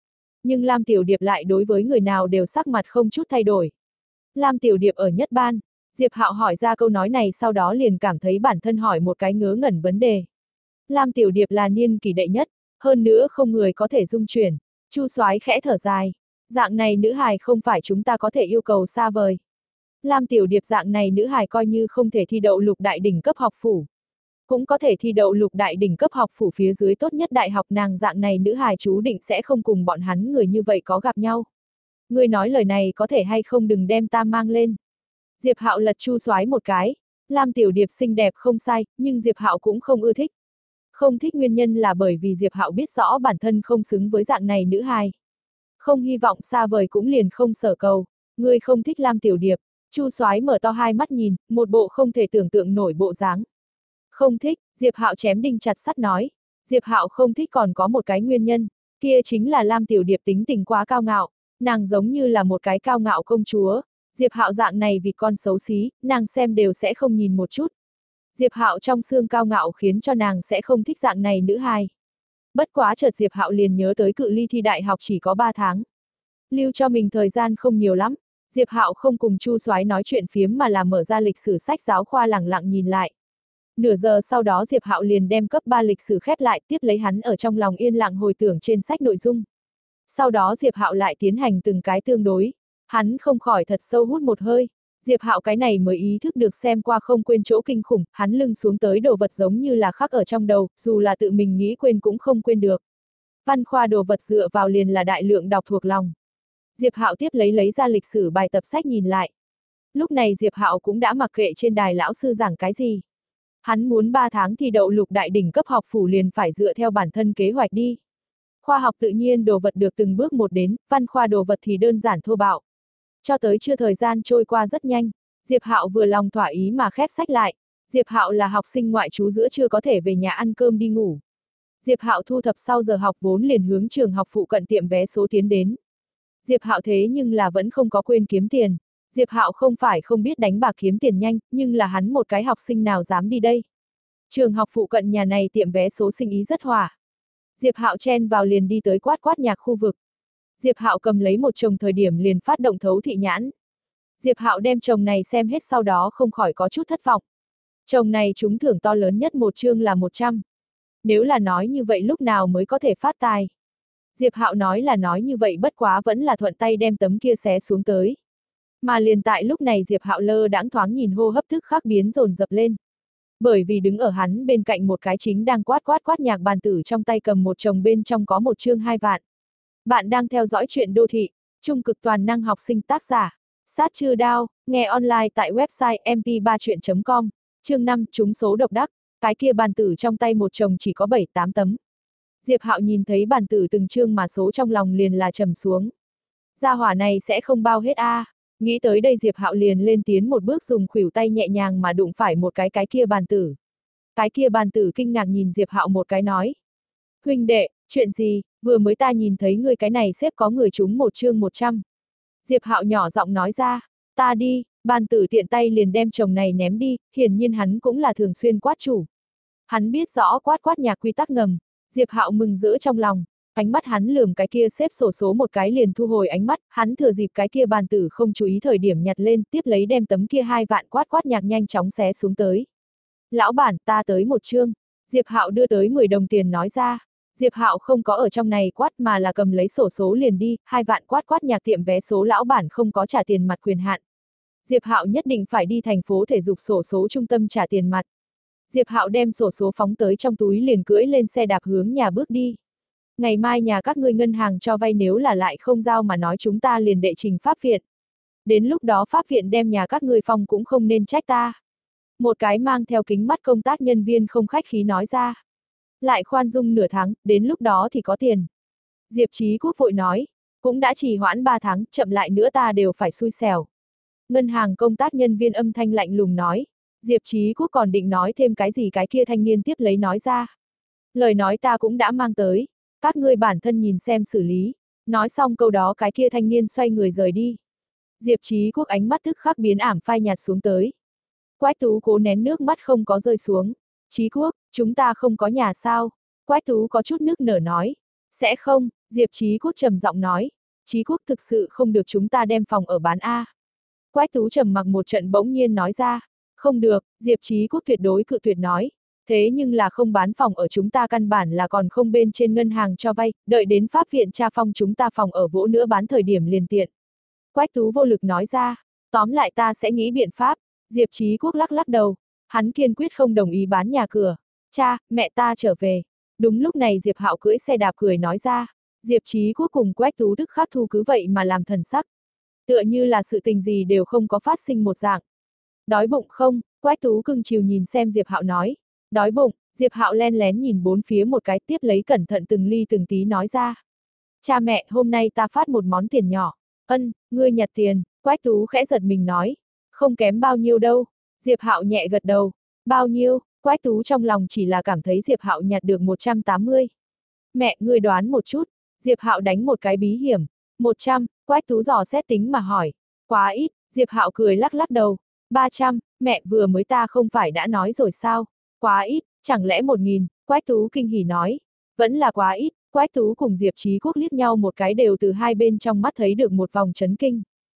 Nhưng Lam Tiểu Điệp lại đối với người nào đều sắc mặt không chút thay đổi. Lam Tiểu Điệp ở nhất ban, Diệp Hạo hỏi ra câu nói này sau đó liền cảm thấy bản thân hỏi một cái ngớ ngẩn vấn đề. Lam Tiểu Điệp là niên kỷ đệ nhất, hơn nữa không người có thể dung chuyển. Chu Soái khẽ thở dài, dạng này nữ hài không phải chúng ta có thể yêu cầu xa vời. Lam Tiểu Điệp dạng này nữ hài coi như không thể thi đậu lục đại đỉnh cấp học phủ. Cũng có thể thi đậu lục đại đỉnh cấp học phủ phía dưới tốt nhất đại học, nàng dạng này nữ hài chú định sẽ không cùng bọn hắn người như vậy có gặp nhau. Ngươi nói lời này có thể hay không, đừng đem ta mang lên. Diệp Hạo lật Chu Soái một cái, Lam Tiểu Điệp xinh đẹp không sai, nhưng Diệp Hạo cũng không ưa thích. Không thích nguyên nhân là bởi vì Diệp Hạo biết rõ bản thân không xứng với dạng này nữ hài. Không hy vọng xa vời cũng liền không sở cầu. Ngươi không thích Lam Tiểu Điệp. Chu Soái mở to hai mắt nhìn, một bộ không thể tưởng tượng nổi bộ dáng. Không thích, Diệp Hạo chém đinh chặt sắt nói. Diệp Hạo không thích còn có một cái nguyên nhân, kia chính là Lam Tiểu Điệp tính tình quá cao ngạo, nàng giống như là một cái cao ngạo công chúa. Diệp Hạo dạng này vì con xấu xí, nàng xem đều sẽ không nhìn một chút. Diệp Hạo trong xương cao ngạo khiến cho nàng sẽ không thích dạng này nữ hài. Bất quá chợt Diệp Hạo liền nhớ tới cự ly thi đại học chỉ có 3 tháng. Lưu cho mình thời gian không nhiều lắm, Diệp Hạo không cùng Chu Soái nói chuyện phiếm mà là mở ra lịch sử sách giáo khoa lẳng lặng nhìn lại. Nửa giờ sau đó Diệp Hạo liền đem cấp 3 lịch sử khép lại, tiếp lấy hắn ở trong lòng yên lặng hồi tưởng trên sách nội dung. Sau đó Diệp Hạo lại tiến hành từng cái tương đối, hắn không khỏi thật sâu hút một hơi. Diệp Hạo cái này mới ý thức được xem qua không quên chỗ kinh khủng, hắn lưng xuống tới đồ vật giống như là khắc ở trong đầu, dù là tự mình nghĩ quên cũng không quên được. Văn khoa đồ vật dựa vào liền là đại lượng đọc thuộc lòng. Diệp Hạo tiếp lấy ra lịch sử bài tập sách nhìn lại. Lúc này Diệp Hạo cũng đã mặc kệ trên đài lão sư giảng cái gì. Hắn muốn 3 tháng thi đậu lục đại đỉnh cấp học phủ liền phải dựa theo bản thân kế hoạch đi. Khoa học tự nhiên đồ vật được từng bước một đến, văn khoa đồ vật thì đơn giản thô bạo. Cho tới trưa thời gian trôi qua rất nhanh, Diệp Hạo vừa lòng thỏa ý mà khép sách lại. Diệp Hạo là học sinh ngoại trú giữa trưa có thể về nhà ăn cơm đi ngủ. Diệp Hạo thu thập sau giờ học vốn liền hướng trường học phụ cận tiệm vé số tiến đến. Diệp Hạo thế nhưng là vẫn không có quên kiếm tiền. Diệp Hạo không phải không biết đánh bạc kiếm tiền nhanh, nhưng là hắn một cái học sinh nào dám đi đây. Trường học phụ cận nhà này tiệm vé số sinh ý rất hòa. Diệp Hạo chen vào liền đi tới quát quát nhạc khu vực. Diệp Hạo cầm lấy một chồng thời điểm liền phát động thấu thị nhãn. Diệp Hạo đem chồng này xem hết sau đó không khỏi có chút thất vọng. Chồng này trúng thưởng to lớn nhất một chương là 100. Nếu là nói như vậy lúc nào mới có thể phát tài? Diệp Hạo nói là nói như vậy, bất quá vẫn là thuận tay đem tấm kia xé xuống tới. Mà liền tại lúc này Diệp Hạo lơ đãng thoáng nhìn hô hấp tức khắc biến dồn dập lên. Bởi vì đứng ở hắn bên cạnh một cái chính đang quát quát nhạc bàn tử trong tay cầm một chồng bên trong có một chương 2 vạn. Bạn đang theo dõi chuyện đô thị, trung cực toàn năng học sinh, tác giả Sát Trư Đao, nghe online tại website mp3chuyện.com, chương 5 trúng số độc đắc, cái kia bàn tử trong tay một chồng chỉ có 7-8 tấm. Diệp Hạo nhìn thấy bàn tử từng chương mà số trong lòng liền là trầm xuống. Gia hỏa này sẽ không bao hết a. Nghĩ tới đây Diệp Hạo liền lên tiến một bước dùng khuỷu tay nhẹ nhàng mà đụng phải một cái kia bàn tử. Cái kia bàn tử kinh ngạc nhìn Diệp Hạo một cái nói. Huynh đệ, chuyện gì, vừa mới ta nhìn thấy người cái này xếp có người trúng một chương 100. Diệp Hạo nhỏ giọng nói ra, ta đi, bàn tử tiện tay liền đem chồng này ném đi, hiển nhiên hắn cũng là thường xuyên quát chủ. Hắn biết rõ quát nhạc quy tắc ngầm, Diệp Hạo mừng rỡ trong lòng. Ánh mắt hắn lườm cái kia xếp sổ số một cái liền thu hồi ánh mắt, hắn thừa dịp cái kia bàn tử không chú ý thời điểm nhặt lên, tiếp lấy đem tấm kia 2 vạn quát nhạc nhanh chóng xé xuống tới. Lão bản, ta tới một chương. Diệp Hạo đưa tới 10 đồng tiền nói ra. Diệp Hạo không có ở trong này quát mà là cầm lấy sổ số liền đi, 2 vạn quát nhạc tiệm vé số lão bản không có trả tiền mặt quyền hạn. Diệp Hạo nhất định phải đi thành phố thể dục sổ số trung tâm trả tiền mặt. Diệp Hạo đem sổ số phóng tới trong túi liền cưỡi lên xe đạp hướng nhà bước đi. Ngày mai nhà các ngươi ngân hàng cho vay nếu là lại không giao mà nói chúng ta liền đệ trình pháp viện. Đến lúc đó pháp viện đem nhà các ngươi phong cũng không nên trách ta. Một cái mang theo kính mắt công tác nhân viên không khách khí nói ra. Lại khoan dung nửa tháng, đến lúc đó thì có tiền. Diệp Chí Quốc vội nói, cũng đã trì hoãn 3 tháng, chậm lại nữa ta đều phải xui xẻo. Ngân hàng công tác nhân viên âm thanh lạnh lùng nói. Diệp Chí Quốc còn định nói thêm cái gì, cái kia thanh niên tiếp lấy nói ra. Lời nói ta cũng đã mang tới. Các ngươi bản thân nhìn xem xử lý. Nói xong câu đó cái kia thanh niên xoay người rời đi. Diệp Chí Quốc ánh mắt tức khắc biến ảm phai nhạt xuống tới. Quách Tú cố nén nước mắt không có rơi xuống. Chí Quốc, chúng ta không có nhà sao? Quách Tú có chút nức nở nói. Sẽ không, Diệp Chí Quốc trầm giọng nói, Chí Quốc thực sự không được chúng ta đem phòng ở bán a. Quách Tú trầm mặc một trận bỗng nhiên nói ra, không được, Diệp Chí Quốc tuyệt đối cự tuyệt nói, thế nhưng là không bán phòng ở chúng ta căn bản là còn không bên trên ngân hàng cho vay, đợi đến pháp viện tra phong chúng ta phòng ở vỗ nữa bán thời điểm liền tiện. Quách Tú vô lực nói ra, tóm lại ta sẽ nghĩ biện pháp. Diệp Chí Quốc lắc lắc đầu, hắn kiên quyết không đồng ý bán nhà cửa. Cha, mẹ ta trở về. Đúng lúc này Diệp Hạo cưỡi xe đạp cười nói ra, Diệp Chí Quốc cùng Quách Tú tức khắc thu cứ vậy mà làm thần sắc. Tựa như là sự tình gì đều không có phát sinh một dạng. Đói bụng không? Quách Tú cưng chiều nhìn xem Diệp Hạo nói. Đói bụng. Diệp Hạo len lén nhìn bốn phía một cái, tiếp lấy cẩn thận từng ly từng tí nói ra. Cha mẹ, hôm nay ta phát một món tiền nhỏ. Ân, ngươi nhặt tiền. Quách Tú khẽ giật mình nói. Không kém bao nhiêu đâu. Diệp Hạo nhẹ gật đầu. Bao nhiêu? Quách Tú trong lòng chỉ là cảm thấy Diệp Hạo nhặt được 180. Mẹ, ngươi đoán một chút. Diệp Hạo đánh một cái bí hiểm. 100. Quách Tú dò xét tính mà hỏi. Quá ít. Diệp Hạo cười lắc lắc đầu. 300. Mẹ, vừa mới ta không phải đã nói rồi sao? Quá ít. Chẳng lẽ 1000? Quách Tú kinh hỉ nói. Vẫn là quá ít. Quách Tú cùng Diệp Chí Quốc liếc nhau một cái, đều từ hai bên trong mắt thấy được một vòng chấn kinh.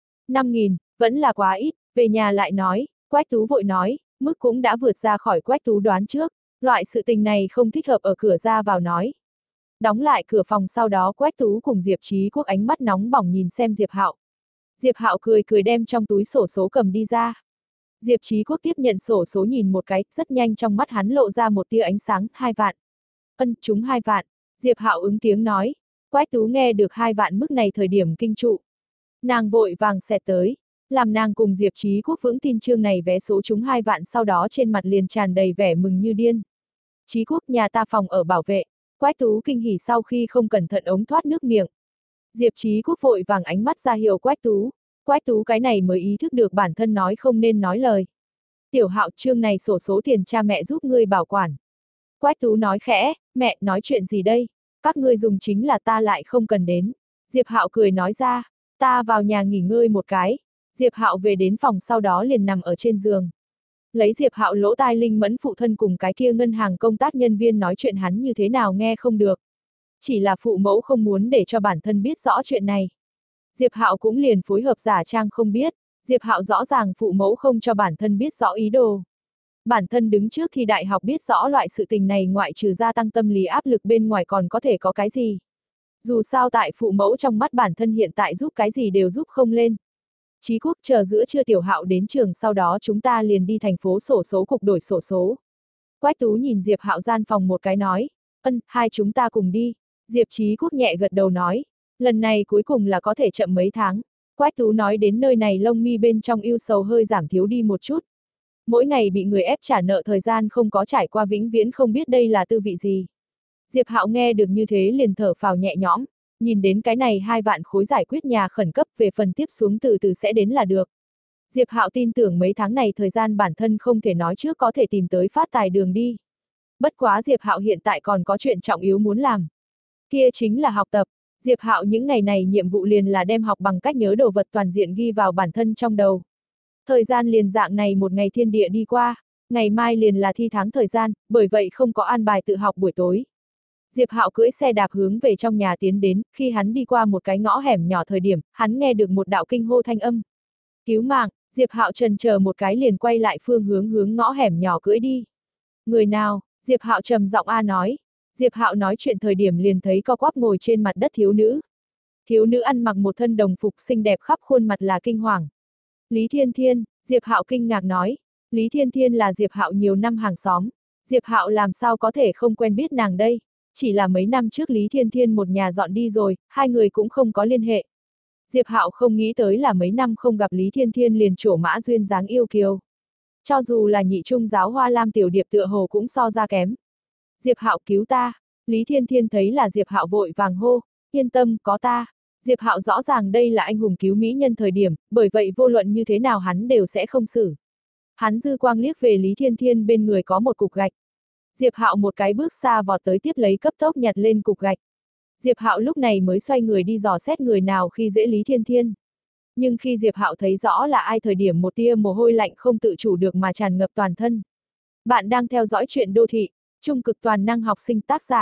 5000, vẫn là quá ít, về nhà lại nói. Quách Tú vội nói, mức cũng đã vượt ra khỏi Quách Tú đoán trước, loại sự tình này không thích hợp ở cửa ra vào nói. Đóng lại cửa phòng, sau đó Quách Tú cùng Diệp Chí Quốc ánh mắt nóng bỏng nhìn xem Diệp Hạo. Diệp Hạo cười cười đem trong túi sổ số cầm đi ra. Diệp Chí Quốc tiếp nhận sổ số nhìn một cái, rất nhanh trong mắt hắn lộ ra một tia ánh sáng. 2 vạn. Ân, trúng 2 vạn. Diệp Hạo ứng tiếng nói. Quách Tú nghe được 2 vạn mức này thời điểm kinh trụ. Nàng vội vàng xẹt tới, làm nàng cùng Diệp Chí Quốc vững tin chương này vé số trúng 2 vạn, sau đó trên mặt liền tràn đầy vẻ mừng như điên. Chí Quốc, nhà ta phòng ở bảo vệ. Quách Tú kinh hỉ sau khi không cẩn thận ống thoát nước miệng. Diệp Chí Quốc vội vàng ánh mắt ra hiệu Quách Tú. Quách Tú cái này mới ý thức được bản thân nói không nên nói lời. Tiểu Hạo, chương này sổ số tiền cha mẹ giúp ngươi bảo quản. Quách Tú nói khẽ, mẹ, nói chuyện gì đây? Các ngươi dùng chính là ta lại không cần đến. Diệp Hạo cười nói ra, ta vào nhà nghỉ ngơi một cái. Diệp Hạo về đến phòng, sau đó liền nằm ở trên giường. Lấy Diệp Hạo lỗ tai linh mẫn phụ thân cùng cái kia ngân hàng công tác nhân viên nói chuyện hắn như thế nào nghe không được. Chỉ là phụ mẫu không muốn để cho bản thân biết rõ chuyện này. Diệp Hạo cũng liền phối hợp giả trang không biết. Diệp Hạo rõ ràng phụ mẫu không cho bản thân biết rõ ý đồ. Bản thân đứng trước thi đại học biết rõ loại sự tình này, ngoại trừ gia tăng tâm lý áp lực bên ngoài còn có thể có cái gì. Dù sao tại phụ mẫu trong mắt bản thân hiện tại giúp cái gì đều giúp không lên. Chí Quốc, chờ giữa trưa Tiểu Hạo đến trường, sau đó chúng ta liền đi thành phố sổ số cục đổi sổ số. Quách Tú nhìn Diệp Hạo gian phòng một cái nói, ân, hai chúng ta cùng đi. Diệp Chí Quốc nhẹ gật đầu nói, lần này cuối cùng là có thể chậm mấy tháng. Quách Tú nói đến nơi này lông mi bên trong ưu sầu hơi giảm thiếu đi một chút. Mỗi ngày bị người ép trả nợ thời gian không có trải qua vĩnh viễn không biết đây là tư vị gì. Diệp Hạo nghe được như thế liền thở phào nhẹ nhõm, nhìn đến cái này 2 vạn khối giải quyết nhà khẩn cấp, về phần tiếp xuống từ từ sẽ đến là được. Diệp Hạo tin tưởng mấy tháng này thời gian bản thân không thể nói trước có thể tìm tới phát tài đường đi. Bất quá Diệp Hạo hiện tại còn có chuyện trọng yếu muốn làm. Kia chính là học tập. Diệp Hạo những ngày này nhiệm vụ liền là đem học bằng cách nhớ đồ vật toàn diện ghi vào bản thân trong đầu. Thời gian liền dạng này một ngày thiên địa đi qua, ngày mai liền là thi tháng thời gian, bởi vậy không có an bài tự học buổi tối. Diệp Hạo cưỡi xe đạp hướng về trong nhà tiến đến, khi hắn đi qua một cái ngõ hẻm nhỏ thời điểm, hắn nghe được một đạo kinh hô thanh âm. Cứu mạng! Diệp Hạo chần chờ một cái liền quay lại phương hướng ngõ hẻm nhỏ cưỡi đi. Người nào? Diệp Hạo trầm giọng a nói. Diệp Hạo nói chuyện thời điểm liền thấy co quắp ngồi trên mặt đất thiếu nữ. Thiếu nữ ăn mặc một thân đồng phục xinh đẹp, khắp khuôn mặt là kinh hoàng. Lý Thiên Thiên, Diệp Hạo kinh ngạc nói. Lý Thiên Thiên là Diệp Hạo nhiều năm hàng xóm. Diệp Hạo làm sao có thể không quen biết nàng đây? Chỉ là mấy năm trước Lý Thiên Thiên một nhà dọn đi rồi, hai người cũng không có liên hệ. Diệp Hạo không nghĩ tới là mấy năm không gặp Lý Thiên Thiên liền trổ mã duyên dáng yêu kiều. Cho dù là nhị trung giáo Hoa Lam tiểu điệp tựa hồ cũng so ra kém. Diệp Hạo, cứu ta! Lý Thiên Thiên thấy là Diệp Hạo vội vàng hô, yên tâm, có ta. Diệp Hạo rõ ràng đây là anh hùng cứu mỹ nhân thời điểm, bởi vậy vô luận như thế nào hắn đều sẽ không xử. Hắn dư quang liếc về Lý Thiên Thiên bên người có một cục gạch. Diệp Hạo một cái bước xa vọt tới tiếp lấy cấp tốc nhặt lên cục gạch. Diệp Hạo lúc này mới xoay người đi dò xét người nào khi dễ Lý Thiên Thiên. Nhưng khi Diệp Hạo thấy rõ là ai thời điểm, một tia mồ hôi lạnh không tự chủ được mà tràn ngập toàn thân. Bạn đang theo dõi chuyện đô thị, trung cực toàn năng học sinh, tác giả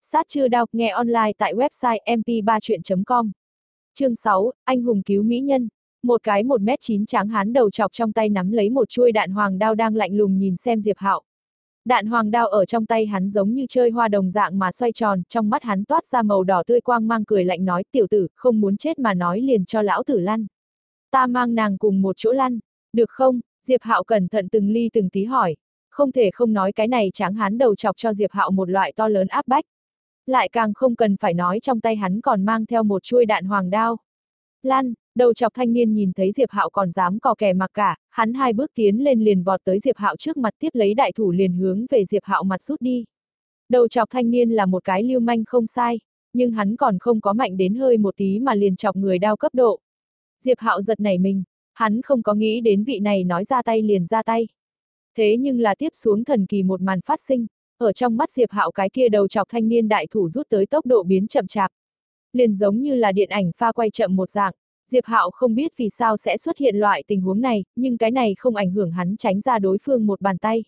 Sát Trư Đao, nghe online tại website mp3chuyện.com. Chương 6, anh hùng cứu mỹ nhân. Một cái 1m9 tráng hán đầu chọc trong tay nắm lấy một chuôi đạn hoàng đao đang lạnh lùng nhìn xem Diệp Hạo. Đạn hoàng đao ở trong tay hắn giống như chơi hoa đồng dạng mà xoay tròn, trong mắt hắn toát ra màu đỏ tươi quang mang, cười lạnh nói, tiểu tử, không muốn chết mà nói liền cho lão tử lăn. Ta mang nàng cùng một chỗ lăn, được không? Diệp Hạo cẩn thận từng ly từng tí hỏi. Không thể không nói cái này tráng hán đầu chọc cho Diệp Hạo một loại to lớn áp bách. Lại càng không cần phải nói trong tay hắn còn mang theo một chuôi đạn hoàng đao. Lan, đầu chọc thanh niên nhìn thấy Diệp Hạo còn dám cò kè mặc cả, hắn 2 bước tiến lên liền vọt tới Diệp Hạo trước mặt, tiếp lấy đại thủ liền hướng về Diệp Hạo mặt rút đi. Đầu chọc thanh niên là một cái lưu manh không sai, nhưng hắn còn không có mạnh đến hơi một tí mà liền chọc người đao cấp độ. Diệp Hạo giật nảy mình, hắn không có nghĩ đến vị này nói ra tay liền ra tay. Thế nhưng là tiếp xuống thần kỳ một màn phát sinh, ở trong mắt Diệp Hạo cái kia đầu chọc thanh niên đại thủ rút tới tốc độ biến chậm chạp. Liền giống như là điện ảnh pha quay chậm một dạng, Diệp Hạo không biết vì sao sẽ xuất hiện loại tình huống này, nhưng cái này không ảnh hưởng hắn tránh ra đối phương một bàn tay.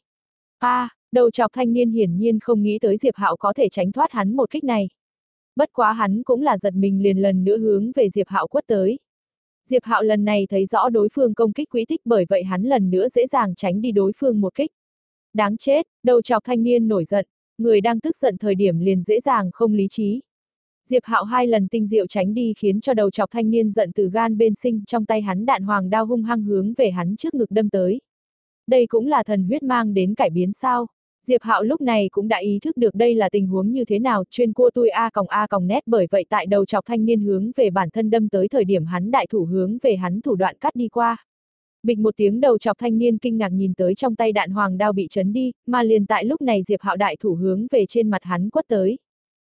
Đầu chọc thanh niên hiển nhiên không nghĩ tới Diệp Hạo có thể tránh thoát hắn một kích này. Bất quá hắn cũng là giật mình liền lần nữa hướng về Diệp Hạo quất tới. Diệp Hạo lần này thấy rõ đối phương công kích quỹ tích, bởi vậy hắn lần nữa dễ dàng tránh đi đối phương một kích. Đáng chết, đầu chọc thanh niên nổi giận, người đang tức giận thời điểm liền dễ dàng không lý trí. Diệp Hạo 2 lần tinh diệu tránh đi khiến cho đầu chọc thanh niên giận từ gan bên sinh, trong tay hắn đạn hoàng đao hung hăng hướng về hắn trước ngực đâm tới. Đây cũng là thần huyết mang đến cải biến sao? Diệp Hạo lúc này cũng đã ý thức được đây là tình huống như thế nào, chuyên cua tui a còng nét, bởi vậy tại đầu chọc thanh niên hướng về bản thân đâm tới thời điểm hắn đại thủ hướng về hắn thủ đoạn cắt đi qua. Bịch một tiếng, đầu chọc thanh niên kinh ngạc nhìn tới trong tay đạn hoàng đao bị chấn đi, mà liền tại lúc này Diệp Hạo đại thủ hướng về trên mặt hắn quất tới.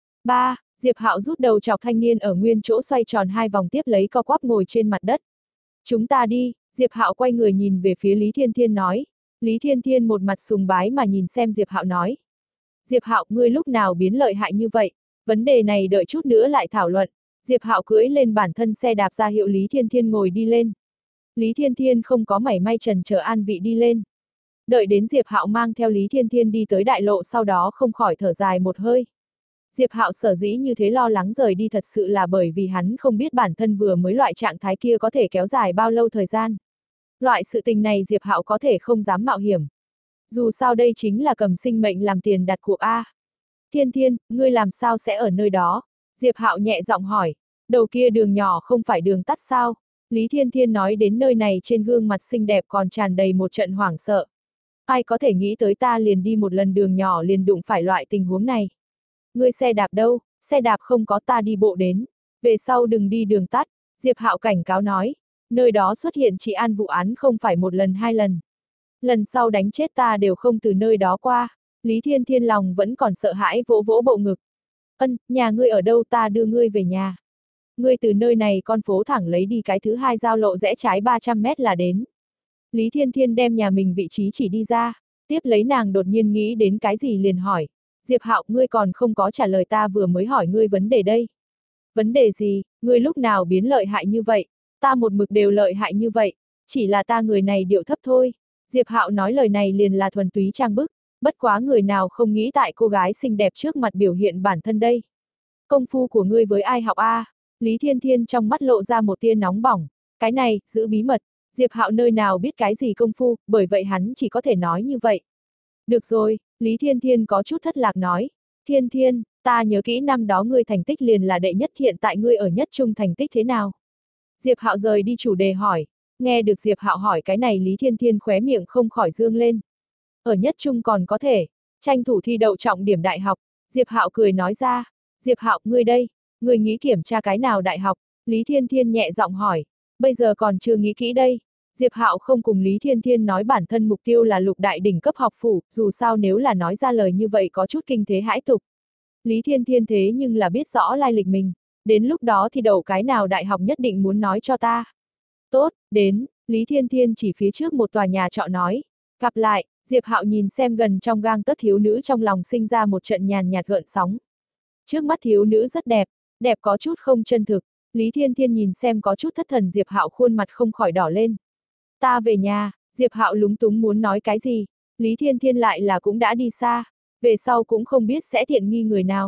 Diệp Hạo rút đầu chọc thanh niên ở nguyên chỗ xoay tròn 2 vòng, tiếp lấy co quắp ngồi trên mặt đất. Chúng ta đi, Diệp Hạo quay người nhìn về phía Lý Thiên Thiên nói. Lý Thiên Thiên một mặt sùng bái mà nhìn xem Diệp Hạo nói. Diệp Hạo, ngươi lúc nào biến lợi hại như vậy? Vấn đề này đợi chút nữa lại thảo luận. Diệp Hạo cưỡi lên bản thân xe đạp ra hiệu Lý Thiên Thiên ngồi đi lên. Lý Thiên Thiên không có mảy may chần chờ an vị đi lên. Đợi đến Diệp Hạo mang theo Lý Thiên Thiên đi tới đại lộ, sau đó không khỏi thở dài một hơi. Diệp Hạo sở dĩ như thế lo lắng rời đi thật sự là bởi vì hắn không biết bản thân vừa mới loại trạng thái kia có thể kéo dài bao lâu thời gian. Loại sự tình này Diệp Hạo có thể không dám mạo hiểm. Dù sao đây chính là cầm sinh mệnh làm tiền đặt cuộc a. Thiên Thiên, ngươi làm sao sẽ ở nơi đó? Diệp Hạo nhẹ giọng hỏi. Đầu kia đường nhỏ không phải đường tắt sao? Lý Thiên Thiên nói đến nơi này, trên gương mặt xinh đẹp còn tràn đầy một trận hoảng sợ. Ai có thể nghĩ tới ta liền đi một lần đường nhỏ liền đụng phải loại tình huống này. Ngươi xe đạp đâu? Xe đạp không có, ta đi bộ đến. Về sau đừng đi đường tắt, Diệp Hạo cảnh cáo nói. Nơi đó xuất hiện trị an vụ án không phải 1 lần 2 lần. Lần sau đánh chết ta đều không từ nơi đó qua. Lý Thiên Thiên lòng vẫn còn sợ hãi, vỗ vỗ bộ ngực. Nhà ngươi ở đâu, ta đưa ngươi về nhà. Ngươi từ nơi này con phố thẳng lấy đi cái thứ 2 giao lộ rẽ trái 300 mét là đến. Lý Thiên Thiên đem nhà mình vị trí chỉ đi ra, tiếp lấy nàng đột nhiên nghĩ đến cái gì liền hỏi. Diệp Hạo, ngươi còn không có trả lời ta vừa mới hỏi ngươi vấn đề đây. Vấn đề gì, ngươi lúc nào biến lợi hại như vậy? Ta một mực đều lợi hại như vậy, chỉ là ta người này điệu thấp thôi. Diệp Hạo nói lời này liền là thuần túy trang bức, bất quá người nào không nghĩ tại cô gái xinh đẹp trước mặt biểu hiện bản thân đây. Công phu của ngươi với ai học a? Lý Thiên Thiên trong mắt lộ ra một tia nóng bỏng, cái này, giữ bí mật. Diệp Hạo nơi nào biết cái gì công phu, bởi vậy hắn chỉ có thể nói như vậy. Được rồi, Lý Thiên Thiên có chút thất lạc nói. Thiên Thiên, ta nhớ kỹ năm đó ngươi thành tích liền là đệ nhất, hiện tại ngươi ở nhất trung thành tích thế nào? Diệp Hạo rời đi chủ đề hỏi. Nghe được Diệp Hạo hỏi cái này, Lý Thiên Thiên khóe miệng không khỏi dương lên. Ở nhất trung còn có thể, tranh thủ thi đậu trọng điểm đại học. Diệp Hạo cười nói ra. Diệp Hạo, ngươi đây, ngươi nghĩ kiểm tra cái nào đại học? Lý Thiên Thiên nhẹ giọng hỏi. Bây giờ còn chưa nghĩ kỹ đây. Diệp Hạo không cùng Lý Thiên Thiên nói bản thân mục tiêu là lục đại đỉnh cấp học phủ, dù sao nếu là nói ra lời như vậy có chút kinh thế hãi tục. Lý Thiên Thiên thế nhưng là biết rõ lai lịch mình, đến lúc đó thì đậu cái nào đại học nhất định muốn nói cho ta. Tốt, đến, Lý Thiên Thiên chỉ phía trước một tòa nhà trọ nói. Gặp lại, Diệp Hạo nhìn xem gần trong gang tấc thiếu nữ, trong lòng sinh ra một trận nhàn nhạt gợn sóng. Trước mắt thiếu nữ rất đẹp, đẹp có chút không chân thực. Lý Thiên Thiên nhìn xem có chút thất thần Diệp Hạo, khuôn mặt không khỏi đỏ lên. Ta về nhà, Diệp Hạo lúng túng muốn nói cái gì, Lý Thiên Thiên lại là cũng đã đi xa, về sau cũng không biết sẽ tiện nghi người nào.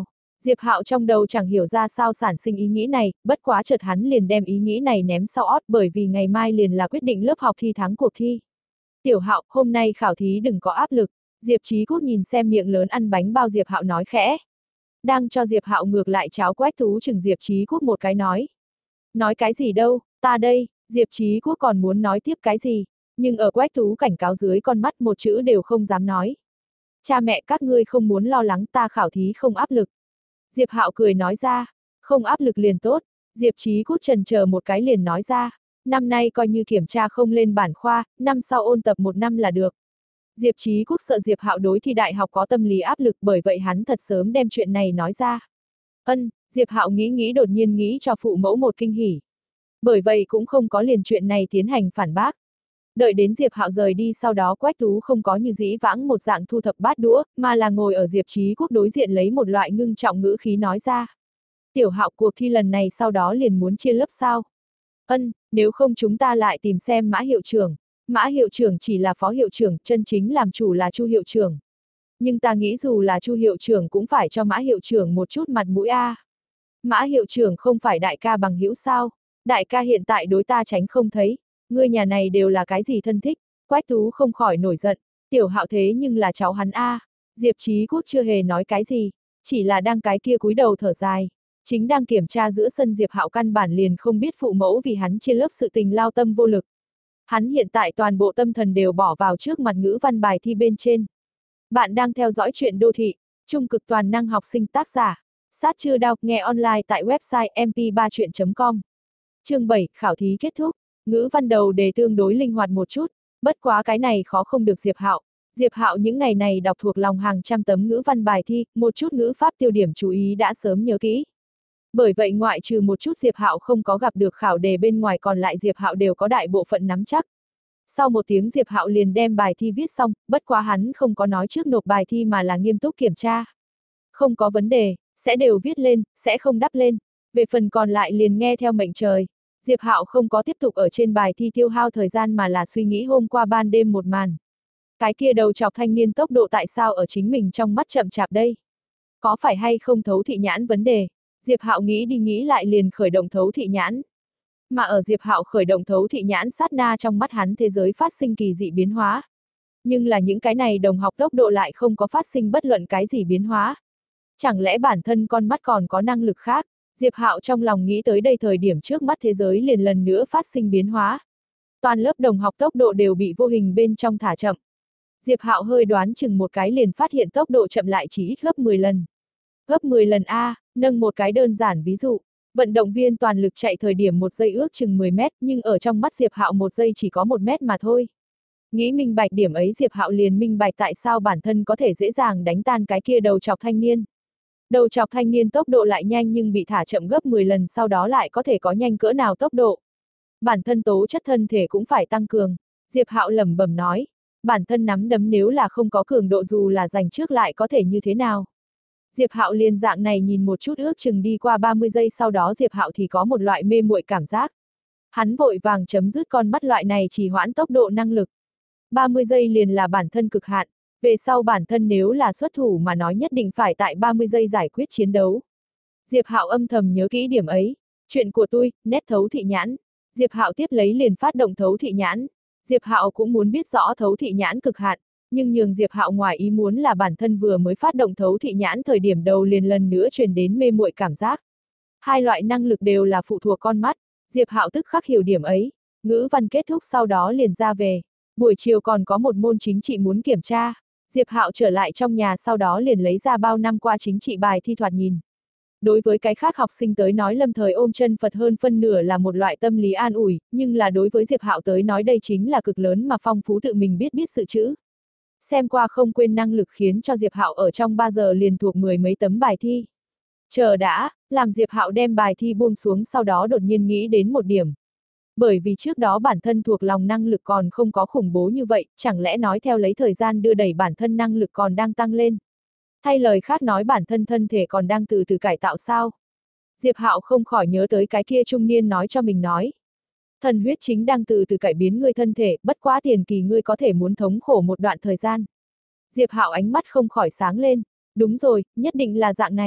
Diệp Hạo trong đầu chẳng hiểu ra sao sản sinh ý nghĩ này, bất quá chợt hắn liền đem ý nghĩ này ném sau ót bởi vì ngày mai liền là quyết định lớp học thi thắng cuộc thi. Tiểu Hạo, hôm nay khảo thí đừng có áp lực. Diệp Chí Quốc nhìn xem miệng lớn ăn bánh bao Diệp Hạo nói khẽ. Đang cho Diệp Hạo ngược lại cháo Quách Tú chừng Diệp Chí Quốc một cái nói. Nói cái gì đâu, ta đây, Diệp Chí Quốc còn muốn nói tiếp cái gì, nhưng ở Quách Tú cảnh cáo dưới con mắt một chữ đều không dám nói. Cha mẹ các ngươi không muốn lo lắng ta khảo thí không áp lực. Diệp Hạo cười nói ra, không áp lực liền tốt, Diệp Chí Quốc chần chờ một cái liền nói ra, năm nay coi như kiểm tra không lên bản khoa, năm sau ôn tập một năm là được. Diệp Chí Quốc sợ Diệp Hạo đối thi đại học có tâm lý áp lực bởi vậy hắn thật sớm đem chuyện này nói ra. Diệp Hạo nghĩ đột nhiên nghĩ cho phụ mẫu một kinh hỉ. Bởi vậy cũng không có liền chuyện này tiến hành phản bác. Đợi đến Diệp Hạo rời đi sau đó Quách Tú không có như dĩ vãng một dạng thu thập bát đũa, mà là ngồi ở Diệp Chí Quốc đối diện lấy một loại ngưng trọng ngữ khí nói ra. Tiểu Hạo, cuộc thi lần này sau đó liền muốn chia lớp sao? Nếu không chúng ta lại tìm xem Mã hiệu trưởng. Mã hiệu trưởng chỉ là phó hiệu trưởng, chân chính làm chủ là Chu hiệu trưởng. Nhưng ta nghĩ dù là Chu hiệu trưởng cũng phải cho Mã hiệu trưởng một chút mặt mũi a. Mã hiệu trưởng không phải đại ca bằng hữu sao? Đại ca hiện tại đối ta tránh không thấy. Ngươi nhà này đều là cái gì thân thích? Quách Tú không khỏi nổi giận. Tiểu Hạo thế nhưng là cháu hắn a. Diệp Chí Quốc chưa hề nói cái gì, chỉ là đang cái kia cúi đầu thở dài. Chính đang kiểm tra giữa sân Diệp Hạo căn bản liền không biết phụ mẫu vì hắn chia lớp sự tình lao tâm vô lực. Hắn hiện tại toàn bộ tâm thần đều bỏ vào trước mặt ngữ văn bài thi bên trên. Bạn đang theo dõi chuyện đô thị, trung cực toàn năng học sinh tác giả. Sát Trư Đao, nghe online tại website mp3chuyện.com. Chương 7, khảo thí kết thúc. Ngữ văn đầu đề tương đối linh hoạt một chút, bất quá cái này khó không được Diệp Hạo. Diệp Hạo những ngày này đọc thuộc lòng hàng trăm tấm ngữ văn bài thi, một chút ngữ pháp tiêu điểm chú ý đã sớm nhớ kỹ. Bởi vậy ngoại trừ một chút Diệp Hạo không có gặp được khảo đề bên ngoài còn lại Diệp Hạo đều có đại bộ phận nắm chắc. Sau một tiếng Diệp Hạo liền đem bài thi viết xong, bất quá hắn không có nói trước nộp bài thi mà là nghiêm túc kiểm tra. Không có vấn đề, sẽ đều viết lên, sẽ không đắp lên. Về phần còn lại liền nghe theo mệnh trời. Diệp Hạo không có tiếp tục ở trên bài thi tiêu hao thời gian mà là suy nghĩ hôm qua ban đêm một màn. Cái kia đầu chọc thanh niên tốc độ tại sao ở chính mình trong mắt chậm chạp đây? Có phải hay không thấu thị nhãn vấn đề? Diệp Hạo nghĩ đi nghĩ lại liền khởi động thấu thị nhãn. Mà ở Diệp Hạo khởi động thấu thị nhãn sát na trong mắt hắn thế giới phát sinh kỳ dị biến hóa. Nhưng là những cái này đồng học tốc độ lại không có phát sinh bất luận cái gì biến hóa. Chẳng lẽ bản thân con mắt còn có năng lực khác? Diệp Hạo trong lòng nghĩ tới đây thời điểm trước mắt thế giới liền lần nữa phát sinh biến hóa. Toàn lớp đồng học tốc độ đều bị vô hình bên trong thả chậm. Diệp Hạo hơi đoán chừng một cái liền phát hiện tốc độ chậm lại chỉ ít gấp 10 lần. Gấp 10 lần A, nâng một cái đơn giản ví dụ. Vận động viên toàn lực chạy thời điểm 1 giây ước chừng 10 mét nhưng ở trong mắt Diệp Hạo 1 giây chỉ có 1 mét mà thôi. Nghĩ minh bạch điểm ấy Diệp Hạo liền minh bạch tại sao bản thân có thể dễ dàng đánh tan cái kia đầu chọc thanh niên. Đầu chọc thanh niên tốc độ lại nhanh nhưng bị thả chậm gấp 10 lần sau đó lại có thể có nhanh cỡ nào tốc độ. Bản thân tố chất thân thể cũng phải tăng cường. Diệp Hạo lẩm bẩm nói, bản thân nắm đấm nếu là không có cường độ dù là giành trước lại có thể như thế nào. Diệp Hạo liền dạng này nhìn một chút ước chừng đi qua 30 giây sau đó Diệp Hạo thì có một loại mê muội cảm giác. Hắn vội vàng chấm dứt con mắt loại này trì hoãn tốc độ năng lực. 30 giây liền là bản thân cực hạn, về sau bản thân nếu là xuất thủ mà nói nhất định phải tại 30 giây giải quyết chiến đấu. Diệp Hạo âm thầm nhớ kỹ điểm ấy, chuyện của tôi, nét thấu thị nhãn. Diệp Hạo tiếp lấy liền phát động thấu thị nhãn. Diệp Hạo cũng muốn biết rõ thấu thị nhãn cực hạn, nhưng nhường Diệp Hạo ngoài ý muốn là bản thân vừa mới phát động thấu thị nhãn thời điểm đầu liền lần nữa truyền đến mê muội cảm giác. Hai loại năng lực đều là phụ thuộc con mắt, Diệp Hạo tức khắc hiểu điểm ấy, ngữ văn kết thúc sau đó liền ra về. Buổi chiều còn có một môn chính trị muốn kiểm tra, Diệp Hạo trở lại trong nhà sau đó liền lấy ra bao năm qua chính trị bài thi thoạt nhìn. Đối với cái khác học sinh tới nói lâm thời ôm chân Phật hơn phân nửa là một loại tâm lý an ủi, nhưng là đối với Diệp Hạo tới nói đây chính là cực lớn mà phong phú tự mình biết sự chữ. Xem qua không quên năng lực khiến cho Diệp Hạo ở trong 3 giờ liền thuộc 10 mấy tấm bài thi. Chờ đã, làm Diệp Hạo đem bài thi buông xuống sau đó đột nhiên nghĩ đến một điểm. Bởi vì trước đó bản thân thuộc lòng năng lực còn không có khủng bố như vậy, chẳng lẽ nói theo lấy thời gian đưa đẩy bản thân năng lực còn đang tăng lên. Thay lời khác nói bản thân thân thể còn đang từ từ cải tạo sao. Diệp Hạo không khỏi nhớ tới cái kia trung niên nói cho mình nói. Thần huyết chính đang từ từ cải biến ngươi thân thể, bất quá tiền kỳ ngươi có thể muốn thống khổ một đoạn thời gian. Diệp Hạo ánh mắt không khỏi sáng lên, đúng rồi, nhất định là dạng này.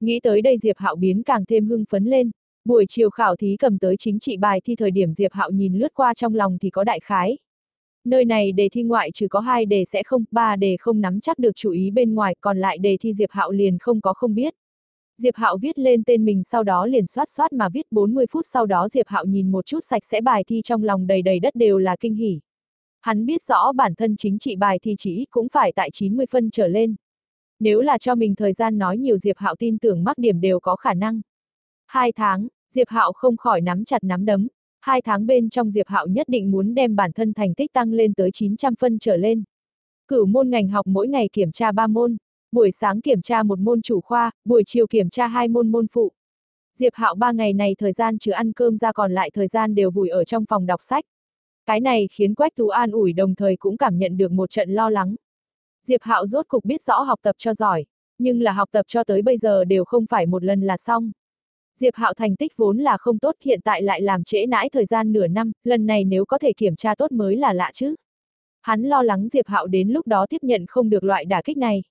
Nghĩ tới đây Diệp Hạo biến càng thêm hưng phấn lên. Buổi chiều khảo thí cầm tới chính trị bài thi thời điểm Diệp Hạo nhìn lướt qua trong lòng thì có đại khái. Nơi này đề thi ngoại trừ có 2 đề sẽ không, 3 đề không nắm chắc được chú ý bên ngoài, còn lại đề thi Diệp Hạo liền không có không biết. Diệp Hạo viết lên tên mình sau đó liền xoát mà viết 40 phút sau đó Diệp Hạo nhìn một chút sạch sẽ bài thi trong lòng đầy đầy đất đều là kinh hỉ. Hắn biết rõ bản thân chính trị bài thi chỉ ít cũng phải tại 90 phân trở lên. Nếu là cho mình thời gian nói nhiều Diệp Hạo tin tưởng mắc điểm đều có khả năng. 2 tháng, Diệp Hạo không khỏi nắm chặt nắm đấm. 2 tháng bên trong Diệp Hạo nhất định muốn đem bản thân thành tích tăng lên tới 900 phân trở lên. Cửu môn ngành học mỗi ngày kiểm tra 3 môn, buổi sáng kiểm tra 1 môn chủ khoa, buổi chiều kiểm tra 2 môn môn phụ. Diệp Hạo 3 ngày này thời gian trừ ăn cơm ra còn lại thời gian đều vùi ở trong phòng đọc sách. Cái này khiến Quách Tú an ủi đồng thời cũng cảm nhận được một trận lo lắng. Diệp Hạo rốt cục biết rõ học tập cho giỏi, nhưng là học tập cho tới bây giờ đều không phải một lần là xong. Diệp Hạo thành tích vốn là không tốt hiện tại lại làm trễ nãi thời gian nửa năm, lần này nếu có thể kiểm tra tốt mới là lạ chứ. Hắn lo lắng Diệp Hạo đến lúc đó tiếp nhận không được loại đả kích này.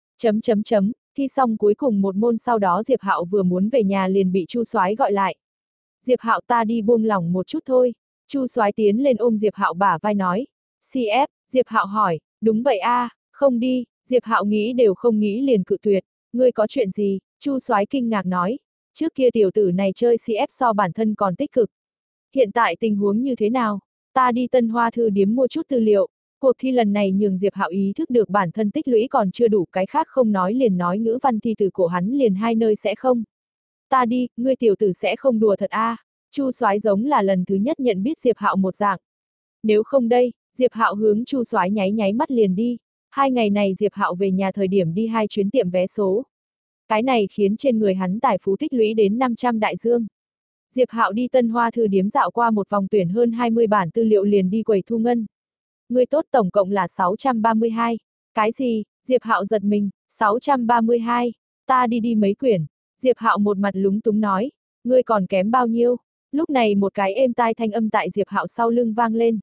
Thi xong cuối cùng một môn sau đó Diệp Hạo vừa muốn về nhà liền bị Chu Soái gọi lại. Diệp Hạo ta đi buông lỏng một chút thôi. Chu Soái tiến lên ôm Diệp Hạo bả vai nói. CF, Diệp Hạo hỏi, đúng vậy a, không đi, Diệp Hạo nghĩ đều không nghĩ liền cự tuyệt. Ngươi có chuyện gì? Chu Soái kinh ngạc nói. Trước kia tiểu tử này chơi CF so bản thân còn tích cực. Hiện tại tình huống như thế nào? Ta đi Tân Hoa Thư điếm mua chút tư liệu. Cuộc thi lần này nhường Diệp Hạo ý thức được bản thân tích lũy còn chưa đủ, cái khác không nói liền nói ngữ văn thi từ cổ hắn liền 2 nơi sẽ không. Ta đi, ngươi tiểu tử sẽ không đùa thật a. Chu Soái giống là lần thứ nhất nhận biết Diệp Hạo một dạng. Nếu không đây, Diệp Hạo hướng Chu Soái nháy nháy mắt liền đi. 2 ngày này Diệp Hạo về nhà thời điểm đi 2 chuyến tiệm vé số. Cái này khiến trên người hắn tài phú tích lũy đến 500 đại dương. Diệp Hạo đi Tân Hoa Thư điếm dạo qua một vòng tuyển hơn 20 bản tư liệu liền đi quầy thu ngân. Người tốt tổng cộng là 632. Cái gì? Diệp Hạo giật mình, 632. Ta đi mấy quyển. Diệp Hạo một mặt lúng túng nói. Ngươi còn kém bao nhiêu? Lúc này một cái êm tai thanh âm tại Diệp Hạo sau lưng vang lên.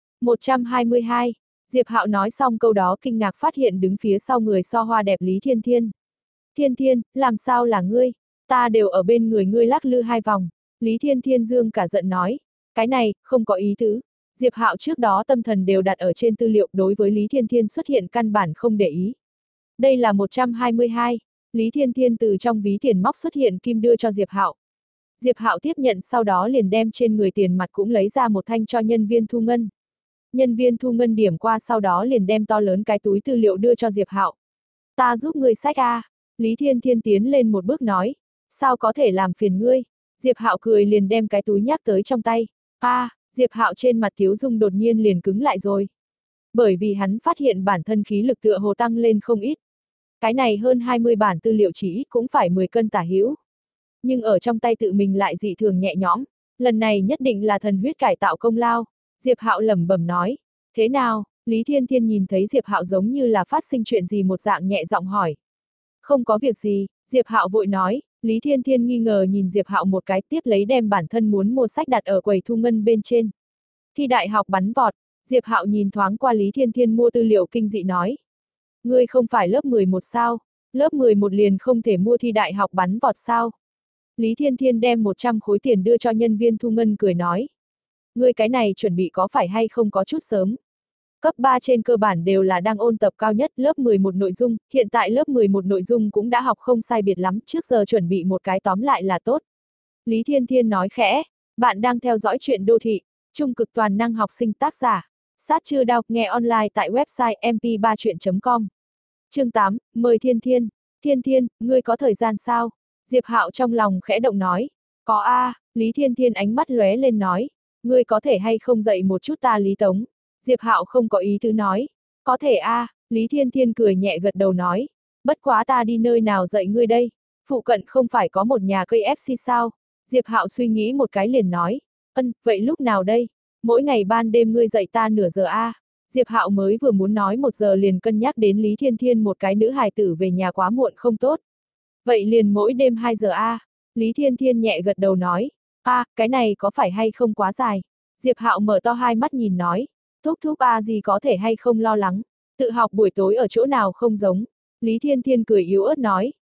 122. Diệp Hạo nói xong câu đó kinh ngạc phát hiện đứng phía sau người so hoa đẹp Lý Thiên Thiên. Thiên Thiên, làm sao là ngươi? Ta đều ở bên người ngươi lắc lư 2 vòng. Lý Thiên Thiên dương cả giận nói. Cái này, không có ý tứ. Diệp Hạo trước đó tâm thần đều đặt ở trên tư liệu, đối với Lý Thiên Thiên xuất hiện căn bản không để ý. Đây là 122. Lý Thiên Thiên từ trong ví tiền móc xuất hiện kim đưa cho Diệp Hạo. Diệp Hạo tiếp nhận sau đó liền đem trên người tiền mặt cũng lấy ra một thanh cho nhân viên thu ngân. Nhân viên thu ngân điểm qua sau đó liền đem to lớn cái túi tư liệu đưa cho Diệp Hạo. Ta giúp ngươi xách a. Lý Thiên Thiên tiến lên một bước nói. Sao có thể làm phiền ngươi? Diệp Hạo cười liền đem cái túi nhắc tới trong tay. Diệp Hạo trên mặt Tiếu Dung đột nhiên liền cứng lại rồi. Bởi vì hắn phát hiện bản thân khí lực tựa hồ tăng lên không ít. Cái này hơn 20 bản tư liệu chỉ ít cũng phải 10 cân tả hữu. Nhưng ở trong tay tự mình lại dị thường nhẹ nhõm. Lần này nhất định là thần huyết cải tạo công lao. Diệp Hạo lẩm bẩm nói. Thế nào? Lý Thiên Thiên nhìn thấy Diệp Hạo giống như là phát sinh chuyện gì một dạng nhẹ giọng hỏi. Không có việc gì, Diệp Hạo vội nói. Lý Thiên Thiên nghi ngờ nhìn Diệp Hạo một cái tiếp lấy đem bản thân muốn mua sách đặt ở quầy thu ngân bên trên. Thi đại học bắn vọt, Diệp Hạo nhìn thoáng qua Lý Thiên Thiên mua tư liệu kinh dị nói. Ngươi không phải lớp 11 sao? Lớp 11 liền không thể mua thi đại học bắn vọt sao? Lý Thiên Thiên đem 100 khối tiền đưa cho nhân viên thu ngân cười nói. Ngươi cái này chuẩn bị có phải hay không có chút sớm? Cấp 3 trên cơ bản đều là đang ôn tập cao nhất lớp 11 nội dung, hiện tại lớp 11 nội dung cũng đã học không sai biệt lắm, trước giờ chuẩn bị một cái tóm lại là tốt. Lý Thiên Thiên nói khẽ, bạn đang theo dõi chuyện đô thị, trung cực toàn năng học sinh tác giả. Sát Trư Đao, nghe online tại website mp3chuyện.com. Chương 8, mời Thiên Thiên. Thiên Thiên, ngươi có thời gian sao? Diệp Hạo trong lòng khẽ động nói. Có a. Lý Thiên Thiên ánh mắt lóe lên nói. Ngươi có thể hay không dạy một chút ta Lý Tống? Diệp Hạo không có ý tứ nói. Có thể a. Lý Thiên Thiên cười nhẹ gật đầu nói. Bất quá ta đi nơi nào dạy ngươi đây? Phụ cận không phải có một nhà cây FC sao? Diệp Hạo suy nghĩ một cái liền nói. Vậy lúc nào đây? Mỗi ngày ban đêm ngươi dạy ta nửa giờ a. Diệp Hạo mới vừa muốn nói 1 giờ liền cân nhắc đến Lý Thiên Thiên một cái nữ hài tử về nhà quá muộn không tốt. Vậy liền mỗi đêm 2 giờ a. Lý Thiên Thiên nhẹ gật đầu nói. Cái này có phải hay không quá dài? Diệp Hạo mở to hai mắt nhìn nói. Thúc thúc gì có thể hay không lo lắng. Tự học buổi tối ở chỗ nào không giống. Lý Thiên Thiên cười yếu ớt nói.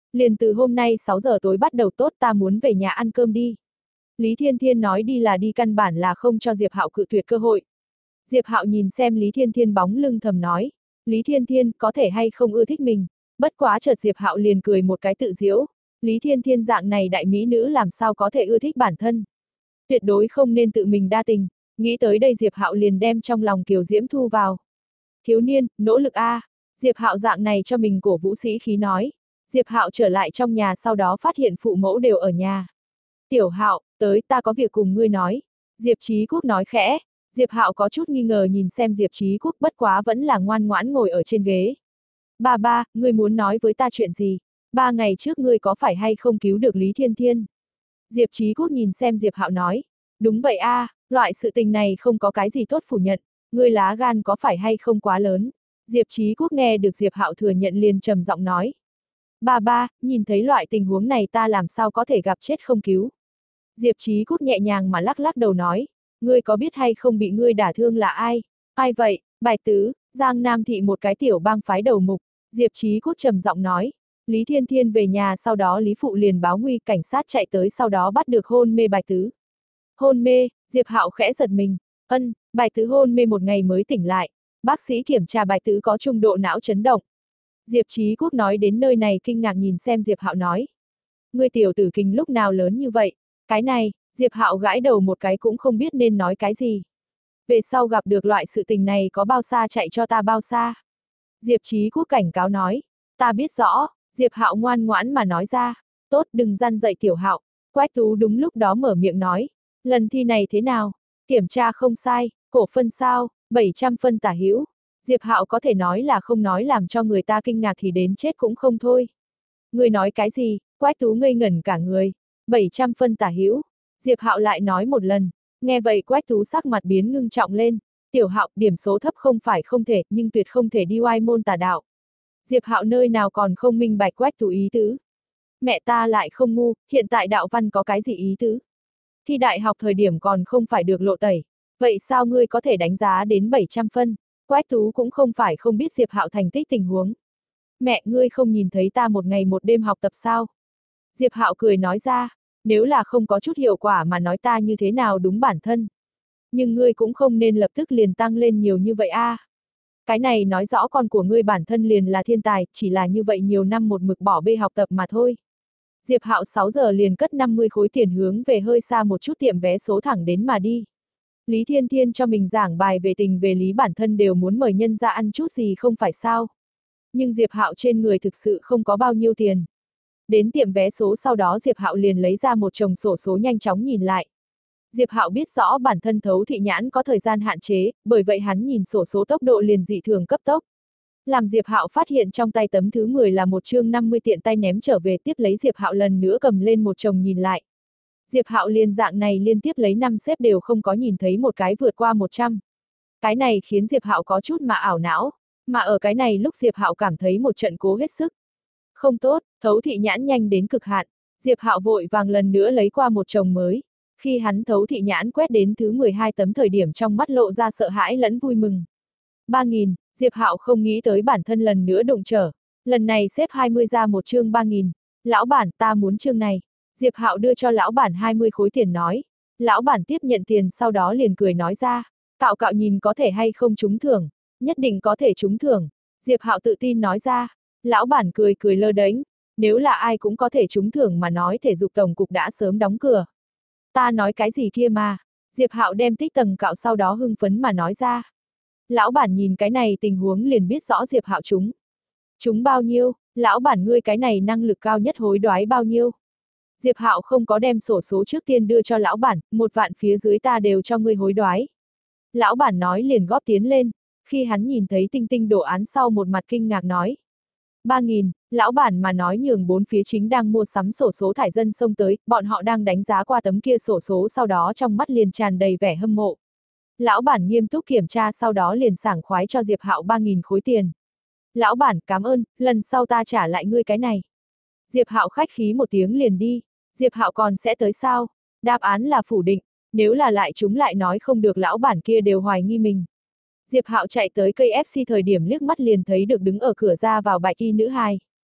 Liền từ hôm nay 6 giờ tối bắt đầu tốt, ta muốn về nhà ăn cơm đi. Lý Thiên Thiên nói đi là đi, căn bản là không cho Diệp Hạo cự tuyệt cơ hội. Diệp Hạo nhìn xem Lý Thiên Thiên bóng lưng thầm nói, Lý Thiên Thiên có thể hay không ưa thích mình. Bất quá chợt Diệp Hạo liền cười một cái tự giễu, Lý Thiên Thiên dạng này đại mỹ nữ làm sao có thể ưa thích bản thân. Tuyệt đối không nên tự mình đa tình, nghĩ tới đây Diệp Hạo liền đem trong lòng kiều diễm thu vào. Thiếu niên, nỗ lực a. Diệp Hạo dạng này cho mình cổ vũ sĩ khí nói. Diệp Hạo trở lại trong nhà sau đó phát hiện phụ mẫu đều ở nhà. Tiểu Hạo, tới, ta có việc cùng ngươi nói. Diệp Chí Quốc nói khẽ. Diệp Hạo có chút nghi ngờ nhìn xem Diệp Chí Quốc, bất quá vẫn là ngoan ngoãn ngồi ở trên ghế. Ba ba, ngươi muốn nói với ta chuyện gì? 3 ngày trước ngươi có phải hay không cứu được Lý Thiên Thiên? Diệp Chí Quốc nhìn xem Diệp Hạo nói. Đúng vậy a, loại sự tình này không có cái gì tốt phủ nhận. Ngươi lá gan có phải hay không quá lớn? Diệp Chí Quốc nghe được Diệp Hạo thừa nhận liền trầm giọng nói. Ba ba, nhìn thấy loại tình huống này ta làm sao có thể gặp chết không cứu? Diệp Chí Quốc nhẹ nhàng mà lắc lắc đầu nói. Ngươi có biết hay không bị ngươi đả thương là ai? Ai vậy? Bài Tứ, Giang Nam Thị một cái tiểu bang phái đầu mục. Diệp Chí Quốc trầm giọng nói. Lý Thiên Thiên về nhà sau đó Lý Phụ liền báo nguy, cảnh sát chạy tới sau đó bắt được hôn mê Bài Tứ. Hôn mê, Diệp Hạo khẽ giật mình. Bài Tứ hôn mê 1 ngày mới tỉnh lại. Bác sĩ kiểm tra Bài Tứ có trung độ não chấn động. Diệp Chí Quốc nói đến nơi này kinh ngạc nhìn xem Diệp Hạo nói. Ngươi tiểu tử kinh lúc nào lớn như vậy? Cái này, Diệp Hạo gãi đầu một cái cũng không biết nên nói cái gì. Về sau gặp được loại sự tình này có bao xa chạy cho ta bao xa? Diệp Chí Quốc cảnh cáo nói. Ta biết rõ, Diệp Hạo ngoan ngoãn mà nói ra. Tốt, đừng răn dậy tiểu Hạo. Quách Tú đúng lúc đó mở miệng nói. Lần thi này thế nào? Kiểm tra không sai, cổ phân sao, 700 phân tả hữu. Diệp Hạo có thể nói là không nói làm cho người ta kinh ngạc thì đến chết cũng không thôi. Người nói cái gì? Quách Tú ngây ngẩn cả người. 700 phân tả hữu. Diệp Hạo lại nói một lần. Nghe vậy Quách Tú sắc mặt biến ngưng trọng lên. Tiểu Hạo, điểm số thấp không phải không thể, nhưng tuyệt không thể đi oai môn tà đạo. Diệp Hạo nơi nào còn không minh bạch Quách Tú ý tứ. Mẹ ta lại không ngu, hiện tại đạo văn có cái gì ý tứ? Thi đại học thời điểm còn không phải được lộ tẩy. Vậy sao ngươi có thể đánh giá đến 700 phân? Quách Tú cũng không phải không biết Diệp Hạo thành tích tình huống. Mẹ, ngươi không nhìn thấy ta 1 ngày 1 đêm học tập sao? Diệp Hạo cười nói ra, nếu là không có chút hiệu quả mà nói ta như thế nào đúng bản thân. Nhưng ngươi cũng không nên lập tức liền tăng lên nhiều như vậy a. Cái này nói rõ con của ngươi bản thân liền là thiên tài, chỉ là như vậy nhiều năm một mực bỏ bê học tập mà thôi. Diệp Hạo 6 giờ liền cất 50 khối tiền hướng về hơi xa một chút tiệm vé số thẳng đến mà đi. Lý Thiên Thiên cho mình giảng bài về tình về lý, bản thân đều muốn mời nhân ra ăn chút gì không phải sao. Nhưng Diệp Hạo trên người thực sự không có bao nhiêu tiền. Đến tiệm vé số sau đó Diệp Hạo liền lấy ra một chồng xổ số nhanh chóng nhìn lại. Diệp Hạo biết rõ bản thân thấu thị nhãn có thời gian hạn chế, bởi vậy hắn nhìn sổ số tốc độ liền dị thường cấp tốc. Làm Diệp Hạo phát hiện trong tay tấm thứ 10 là một chương 50 tiện tay ném trở về, tiếp lấy Diệp Hạo lần nữa cầm lên một chồng nhìn lại. Diệp Hạo liền dạng này liên tiếp lấy 5 xếp đều không có nhìn thấy một cái vượt qua 100. Cái này khiến Diệp Hạo có chút mà ảo não, mà ở cái này lúc Diệp Hạo cảm thấy một trận cố hết sức. Không tốt, thấu thị nhãn nhanh đến cực hạn. Diệp Hạo vội vàng lần nữa lấy qua một chồng mới. Khi hắn thấu thị nhãn quét đến thứ 12 tấm thời điểm trong mắt lộ ra sợ hãi lẫn vui mừng. 3.000, Diệp Hạo không nghĩ tới bản thân lần nữa đụng trở. Lần này xếp 20 ra một chương 3.000. Lão bản, ta muốn chương này. Diệp Hạo đưa cho lão bản 20 khối tiền nói. Lão bản tiếp nhận tiền sau đó liền cười nói ra. Cạo cạo nhìn có thể hay không trúng thưởng. Nhất định có thể trúng thưởng. Diệp Hạo tự tin nói ra. Lão bản cười cười lơ đễnh. Nếu là ai cũng có thể trúng thưởng mà nói thể dục tổng cục đã sớm đóng cửa. Ta nói cái gì kia mà. Diệp Hạo đem tích tầng cạo sau đó hưng phấn mà nói ra. Lão bản nhìn cái này tình huống liền biết rõ Diệp Hạo trúng. Trúng bao nhiêu? Lão bản ngươi cái này năng lực cao nhất hối đoái bao nhiêu? Diệp Hạo không có đem sổ số trước tiên đưa cho lão bản, 1 vạn phía dưới ta đều cho ngươi hối đoái. Lão bản nói liền góp tiến lên, khi hắn nhìn thấy tinh tinh đồ án sau một mặt kinh ngạc nói. 3.000, lão bản mà nói nhường 4 phía chính đang mua sắm sổ số thải dân xông tới, bọn họ đang đánh giá qua tấm kia sổ số sau đó trong mắt liền tràn đầy vẻ hâm mộ. Lão bản nghiêm túc kiểm tra sau đó liền sảng khoái cho Diệp Hạo 3.000 khối tiền. Lão bản, cảm ơn, lần sau ta trả lại ngươi cái này. Diệp Hạo khách khí một tiếng liền đi. Diệp Hạo còn sẽ tới sao? Đáp án là phủ định, nếu là lại chúng lại nói không được lão bản kia đều hoài nghi mình. Diệp Hạo chạy tới KFC thời điểm liếc mắt liền thấy được đứng ở cửa ra vào bạch y nữ hài.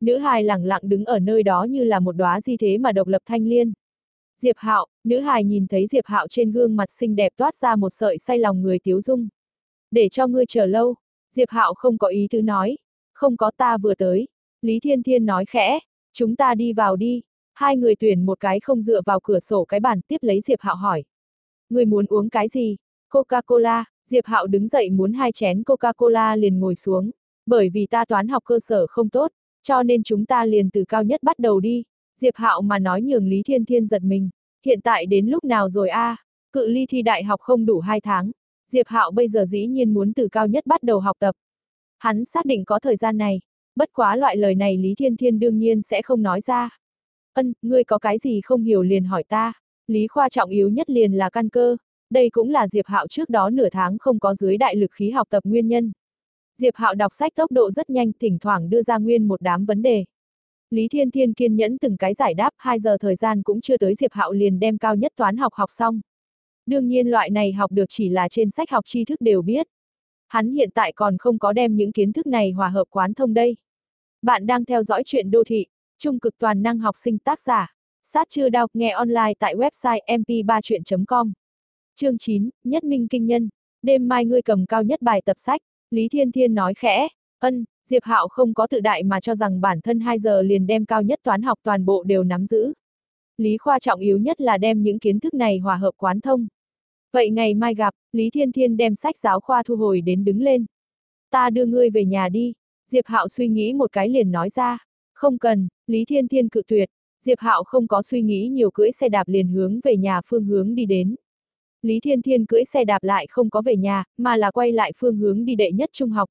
Nữ hài lẳng lặng đứng ở nơi đó như là một đóa di thế mà độc lập thanh liên. Diệp Hạo, nữ hài nhìn thấy Diệp Hạo trên gương mặt xinh đẹp toát ra một sợi say lòng người tiếu dung. Để cho ngươi chờ lâu, Diệp Hạo không có ý tứ nói. Không có, ta vừa tới. Lý Thiên Thiên nói khẽ, chúng ta đi vào đi. Hai người tuyển một cái không dựa vào cửa sổ cái bàn, tiếp lấy Diệp Hạo hỏi. Ngươi muốn uống cái gì? Coca-Cola. Diệp Hạo đứng dậy muốn 2 chén Coca-Cola liền ngồi xuống. Bởi vì ta toán học cơ sở không tốt, cho nên chúng ta liền từ cao nhất bắt đầu đi. Diệp Hạo mà nói nhường Lý Thiên Thiên giật mình. Hiện tại đến lúc nào rồi a? Cự ly thi đại học không đủ 2 tháng. Diệp Hạo bây giờ dĩ nhiên muốn từ cao nhất bắt đầu học tập. Hắn xác định có thời gian này. Bất quá loại lời này Lý Thiên Thiên đương nhiên sẽ không nói ra. Ngươi có cái gì không hiểu liền hỏi ta. Lý Khoa trọng yếu nhất liền là căn cơ. Đây cũng là Diệp Hạo trước đó nửa tháng không có dưới đại lực khí học tập nguyên nhân. Diệp Hạo đọc sách tốc độ rất nhanh, thỉnh thoảng đưa ra nguyên một đám vấn đề. Lý Thiên Thiên kiên nhẫn từng cái giải đáp, 2 giờ thời gian cũng chưa tới Diệp Hạo liền đem cao nhất toán học học xong. Đương nhiên loại này học được chỉ là trên sách học tri thức đều biết. Hắn hiện tại còn không có đem những kiến thức này hòa hợp quán thông đây. Bạn đang theo dõi truyện đô thị, trung cực toàn năng học sinh, tác giả Sát Trư Đao, nghe online tại website mp3chuyện.com. Chương 9, Nhất Minh Kinh Nhân. Đêm mai ngươi cầm cao nhất bài tập sách. Lý Thiên Thiên nói khẽ. Diệp Hạo không có tự đại mà cho rằng bản thân 2 giờ liền đem cao nhất toán học toàn bộ đều nắm giữ. Lý Khoa trọng yếu nhất là đem những kiến thức này hòa hợp quán thông. Vậy ngày mai gặp. Lý Thiên Thiên đem sách giáo khoa thu hồi đến đứng lên. Ta đưa ngươi về nhà đi. Diệp Hạo suy nghĩ một cái liền nói ra. Không cần. Lý Thiên Thiên cự tuyệt. Diệp Hạo không có suy nghĩ nhiều, cưỡi xe đạp liền hướng về nhà phương hướng đi đến. Lý Thiên Thiên cưỡi xe đạp lại không có về nhà, mà là quay lại phương hướng đi đệ nhất trung học.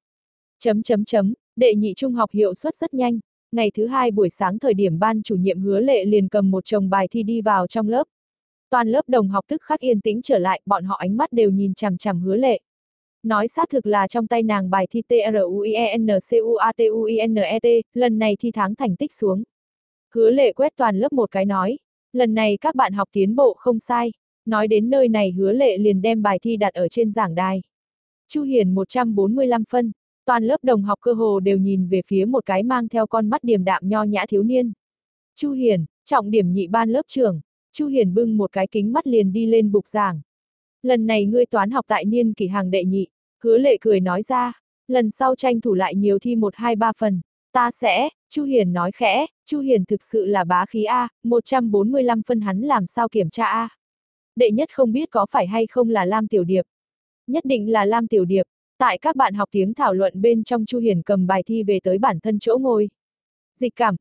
Đệ nhị trung học hiệu suất rất nhanh. Ngày thứ 2 buổi sáng thời điểm ban chủ nhiệm Hứa Lệ liền cầm một chồng bài thi đi vào trong lớp. Toàn lớp đồng học tức khắc yên tĩnh trở lại, bọn họ ánh mắt đều nhìn chằm chằm Hứa Lệ. Nói xác thực là trong tay nàng bài thi TRUIENCUATUINET, lần này thi tháng thành tích xuống. Hứa Lệ quét toàn lớp một cái nói, lần này các bạn học tiến bộ không sai. Nói đến nơi này Hứa Lệ liền đem bài thi đặt ở trên giảng đài. Chu Hiển 145 phân, toàn lớp đồng học cơ hồ đều nhìn về phía một cái mang theo con mắt điềm đạm nho nhã thiếu niên. Chu Hiển, trọng điểm nhị ban lớp trưởng. Chu Hiển bưng một cái kính mắt liền đi lên bục giảng. Lần này ngươi toán học tại niên kỷ hàng đệ nhị. Hứa Lệ cười nói ra, lần sau tranh thủ lại nhiều thi 1, 2, 3 phần. Ta sẽ. Chu Hiển nói khẽ. Chu Hiển thực sự là bá khí A, 145 phân hắn làm sao kiểm tra A. Đệ nhất không biết có phải hay không là Lam Tiểu Điệp. Nhất định là Lam Tiểu Điệp. Tại các bạn học tiếng thảo luận bên trong, Chu Hiển cầm bài thi về tới bản thân chỗ ngồi. Dịch Cảm,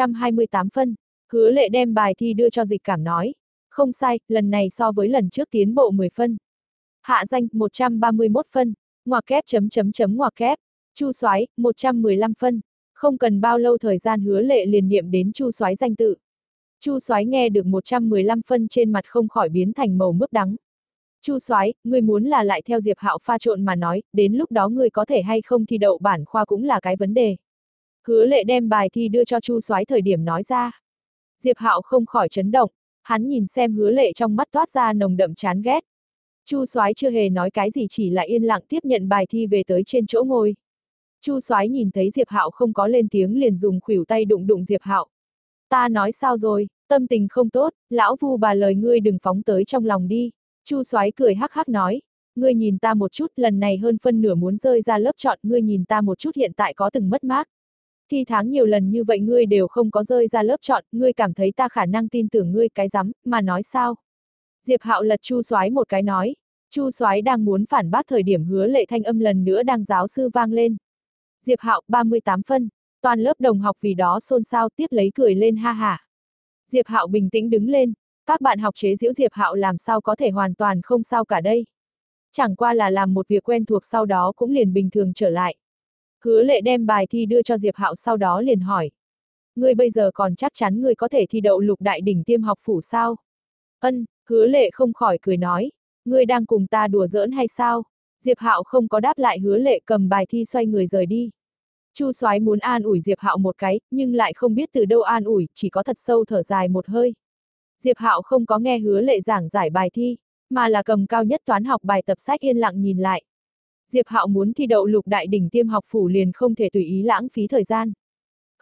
128 phân. Hứa Lệ đem bài thi đưa cho Dịch Cảm nói. Không sai, lần này so với lần trước tiến bộ 10 phân. Hạ Danh, 131 phân. Ngoặc kép ngoặc kép. Chu Soái, 115 phân. Không cần bao lâu thời gian Hứa Lệ liền niệm đến Chu Soái danh tự. Chu Soái nghe được 115 phân trên mặt không khỏi biến thành màu mướp đắng. Chu Soái, ngươi muốn là lại theo Diệp Hạo pha trộn mà nói, đến lúc đó ngươi có thể hay không thi đậu bản khoa cũng là cái vấn đề. Hứa Lệ đem bài thi đưa cho Chu Soái thời điểm nói ra. Diệp Hạo không khỏi chấn động, hắn nhìn xem Hứa Lệ trong mắt toát ra nồng đậm chán ghét. Chu Soái chưa hề nói cái gì, chỉ là yên lặng tiếp nhận bài thi về tới trên chỗ ngồi. Chu Soái nhìn thấy Diệp Hạo không có lên tiếng liền dùng khuỷu tay đụng đụng Diệp Hạo. Ta nói sao rồi, tâm tình không tốt, lão Vu bà lời ngươi đừng phóng tới trong lòng đi. Chu Soái cười hắc hắc nói, ngươi nhìn ta một chút, lần này hơn phân nửa muốn rơi ra lớp chọn, ngươi nhìn ta một chút hiện tại có từng mất mát. Thi tháng nhiều lần như vậy ngươi đều không có rơi ra lớp chọn, ngươi cảm thấy ta khả năng tin tưởng ngươi cái rắm, mà nói sao? Diệp Hạo lật Chu Soái một cái nói. Chu Soái đang muốn phản bác thời điểm Hứa Lệ thanh âm lần nữa đang giáo sư vang lên. Diệp Hạo, 38 phân. Toàn lớp đồng học vì đó xôn xao, tiếp lấy cười lên ha hả. Diệp Hạo bình tĩnh đứng lên. Các bạn học chế giễu Diệp Hạo làm sao có thể hoàn toàn không sao cả đây. Chẳng qua là làm một việc quen thuộc sau đó cũng liền bình thường trở lại. Hứa Lệ đem bài thi đưa cho Diệp Hạo sau đó liền hỏi. Ngươi bây giờ còn chắc chắn ngươi có thể thi đậu Lục Đại đỉnh tiêm học phủ sao? Hứa Lệ không khỏi cười nói. Ngươi đang cùng ta đùa giỡn hay sao? Diệp Hạo không có đáp lại Hứa Lệ, cầm bài thi xoay người rời đi. Chu Soái muốn an ủi Diệp Hạo một cái, nhưng lại không biết từ đâu an ủi, chỉ có thật sâu thở dài một hơi. Diệp Hạo không có nghe Hứa Lệ giảng giải bài thi, mà là cầm cao nhất toán học bài tập sách yên lặng nhìn lại. Diệp Hạo muốn thi đậu Lục Đại đỉnh tiêm học phủ liền không thể tùy ý lãng phí thời gian.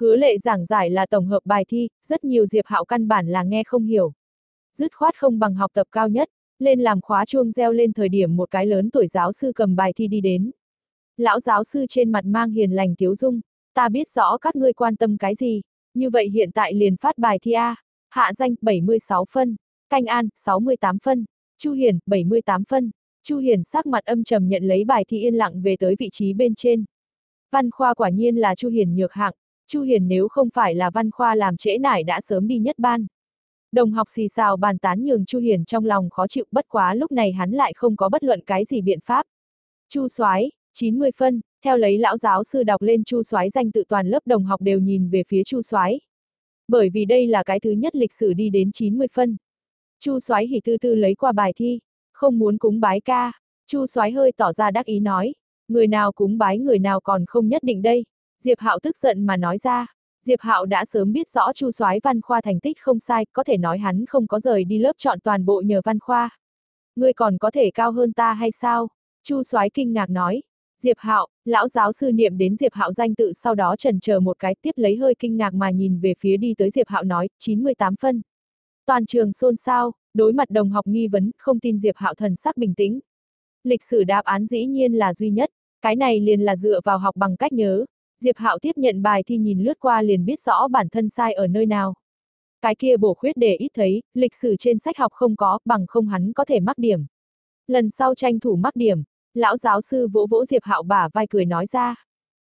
Hứa Lệ giảng giải là tổng hợp bài thi, rất nhiều Diệp Hạo căn bản là nghe không hiểu. Dứt khoát không bằng học tập cao nhất, lên làm khóa chuông reo lên thời điểm một cái lớn tuổi giáo sư cầm bài thi đi đến. Lão giáo sư trên mặt mang hiền lành tiếu dung, ta biết rõ các ngươi quan tâm cái gì, như vậy hiện tại liền phát bài thi A, Hạ Danh, 76 phân, Canh An, 68 phân, Chu Hiền, 78 phân. Chu Hiền sắc mặt âm trầm nhận lấy bài thi yên lặng về tới vị trí bên trên. Văn khoa quả nhiên là Chu Hiền nhược hạng, Chu Hiền nếu không phải là văn khoa làm trễ nải đã sớm đi nhất ban. Đồng học xì xào bàn tán nhường Chu Hiền trong lòng khó chịu, bất quá lúc này hắn lại không có bất luận cái gì biện pháp. Chu Soái, 90 phân, theo lấy lão giáo sư đọc lên Chu Soái danh tự, toàn lớp đồng học đều nhìn về phía Chu Soái. Bởi vì đây là cái thứ nhất lịch sử đi đến 90 phân. Chu Soái hỉ tư tư lấy qua bài thi, không muốn cúng bái ca. Chu Soái hơi tỏ ra đắc ý nói, người nào cúng bái người nào còn không nhất định đây. Diệp Hạo tức giận mà nói ra. Diệp Hạo đã sớm biết rõ Chu Soái văn khoa thành tích không sai, có thể nói hắn không có rời đi lớp chọn toàn bộ nhờ văn khoa. Ngươi còn có thể cao hơn ta hay sao? Chu Soái kinh ngạc nói. Diệp Hạo, lão giáo sư niệm đến Diệp Hạo danh tự sau đó chần chờ một cái, tiếp lấy hơi kinh ngạc mà nhìn về phía đi tới Diệp Hạo nói, 98 phân. Toàn trường xôn xao, đối mặt đồng học nghi vấn, không tin Diệp Hạo thần sắc bình tĩnh. Lịch sử đáp án dĩ nhiên là duy nhất, cái này liền là dựa vào học bằng cách nhớ. Diệp Hạo tiếp nhận bài thi nhìn lướt qua liền biết rõ bản thân sai ở nơi nào. Cái kia bổ khuyết để ít thấy, lịch sử trên sách học không có, bằng không hắn có thể mắc điểm. Lần sau tranh thủ mắc điểm, lão giáo sư vỗ vỗ Diệp Hạo bả vai cười nói ra.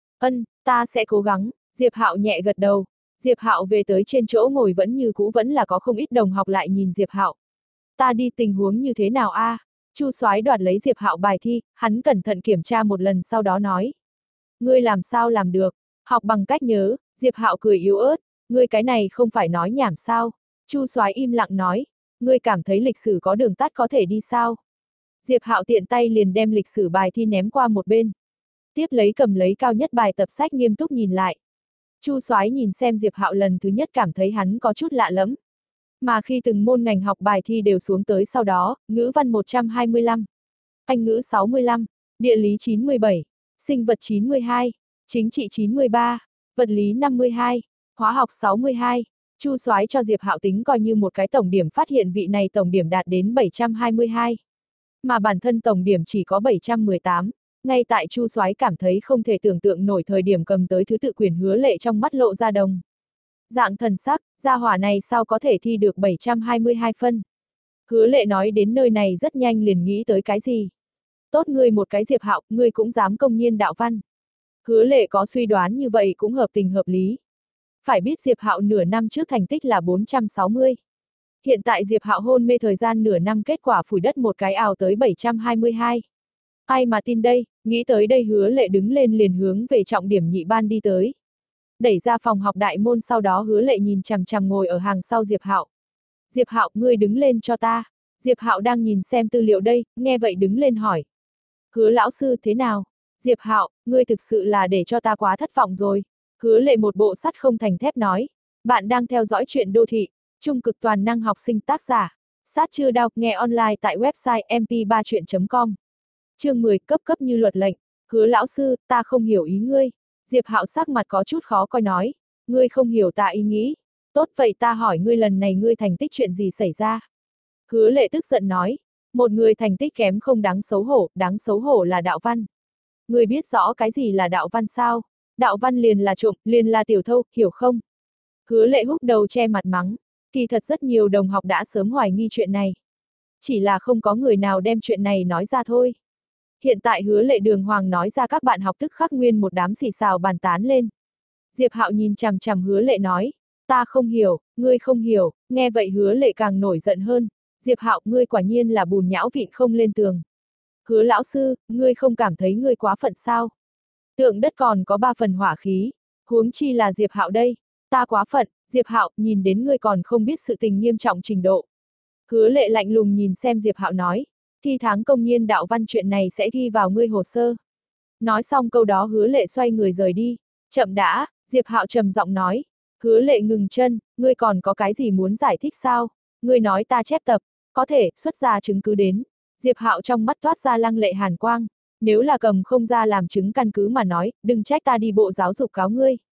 Ta sẽ cố gắng, Diệp Hạo nhẹ gật đầu. Diệp Hạo về tới trên chỗ ngồi vẫn như cũ vẫn là có không ít đồng học lại nhìn Diệp Hạo. Ta đi tình huống như thế nào a? Chu Soái đoạt lấy Diệp Hạo bài thi, hắn cẩn thận kiểm tra một lần sau đó nói. Ngươi làm sao làm được? Học bằng cách nhớ, Diệp Hạo cười yếu ớt, ngươi cái này không phải nói nhảm sao? Chu Soái im lặng nói, ngươi cảm thấy lịch sử có đường tắt có thể đi sao? Diệp Hạo tiện tay liền đem lịch sử bài thi ném qua một bên. Tiếp lấy cầm lấy cao nhất bài tập sách nghiêm túc nhìn lại. Chu Soái nhìn xem Diệp Hạo lần thứ nhất cảm thấy hắn có chút lạ lẫm. Mà khi từng môn ngành học bài thi đều xuống tới sau đó, ngữ văn 125, Anh ngữ 65, địa lý 97, sinh vật 92, chính trị 93, vật lý 52, hóa học 62, Chu Soái cho Diệp Hạo tính coi như một cái tổng điểm, phát hiện vị này tổng điểm đạt đến 722. Mà bản thân tổng điểm chỉ có 718, ngay tại Chu Soái cảm thấy không thể tưởng tượng nổi thời điểm cầm tới thứ tự quyển Hứa Lệ trong mắt lộ ra đồng dạng thần sắc, gia hỏa này sao có thể thi được 722 phân. Hứa Lệ nói đến nơi này rất nhanh liền nghĩ tới cái gì. Tốt ngươi một cái Diệp Hạo, ngươi cũng dám công nhiên đạo văn. Hứa Lệ có suy đoán như vậy cũng hợp tình hợp lý. Phải biết Diệp Hạo nửa năm trước thành tích là 460. Hiện tại Diệp Hạo hôn mê thời gian nửa năm kết quả phủi đất một cái ào tới 722. Ai mà tin đây, nghĩ tới đây Hứa Lệ đứng lên liền hướng về trọng điểm nhị ban đi tới. Đẩy ra phòng học đại môn sau đó Hứa Lệ nhìn chằm chằm ngồi ở hàng sau Diệp Hạo. Diệp Hạo, ngươi đứng lên cho ta. Diệp Hạo đang nhìn xem tư liệu đây, nghe vậy đứng lên hỏi. Hứa lão sư thế nào? Diệp Hạo, ngươi thực sự là để cho ta quá thất vọng rồi. Hứa Lệ một bộ sắt không thành thép nói. Bạn đang theo dõi chuyện đô thị, trung cực toàn năng học sinh, tác giả. Sát chưa đao, nghe online tại website mp3chuyện.com. Chương 10, cấp cấp như luật lệnh. Hứa lão sư, ta không hiểu ý ngươi. Diệp Hạo sắc mặt có chút khó coi nói. Ngươi không hiểu ta ý nghĩ. Tốt vậy ta hỏi ngươi lần này ngươi thành tích chuyện gì xảy ra? Hứa Lệ tức giận nói. Một người thành tích kém không đáng xấu hổ là đạo văn. Ngươi biết rõ cái gì là đạo văn sao? Đạo văn liền là trộm, liền là tiểu thâu, hiểu không? Hứa Lệ húc đầu che mặt mắng. Kỳ thật rất nhiều đồng học đã sớm hoài nghi chuyện này. Chỉ là không có người nào đem chuyện này nói ra thôi. Hiện tại Hứa Lệ đường hoàng nói ra, các bạn học tức khắc nguyên một đám xì xào bàn tán lên. Diệp Hạo nhìn chằm chằm Hứa Lệ nói, ta không hiểu, ngươi không hiểu, nghe vậy Hứa Lệ càng nổi giận hơn. Diệp Hạo, ngươi quả nhiên là bùn nhão vịn không lên tường. Hứa lão sư, ngươi không cảm thấy ngươi quá phận sao? Tượng đất còn có 3 phần hỏa khí, huống chi là Diệp Hạo đây, ta quá phận. Diệp Hạo, nhìn đến ngươi còn không biết sự tình nghiêm trọng trình độ. Hứa Lệ lạnh lùng nhìn xem Diệp Hạo nói, thi tháng công nhiên đạo văn chuyện này sẽ ghi vào ngươi hồ sơ. Nói xong câu đó Hứa Lệ xoay người rời đi. Chậm đã, Diệp Hạo trầm giọng nói. Hứa Lệ ngừng chân, ngươi còn có cái gì muốn giải thích sao? Ngươi nói ta chép tập, có thể xuất ra chứng cứ đến. Diệp Hạo trong mắt thoát ra lăng lệ hàn quang. Nếu là cầm không ra làm chứng căn cứ mà nói, đừng trách ta đi bộ giáo dục cáo ngươi.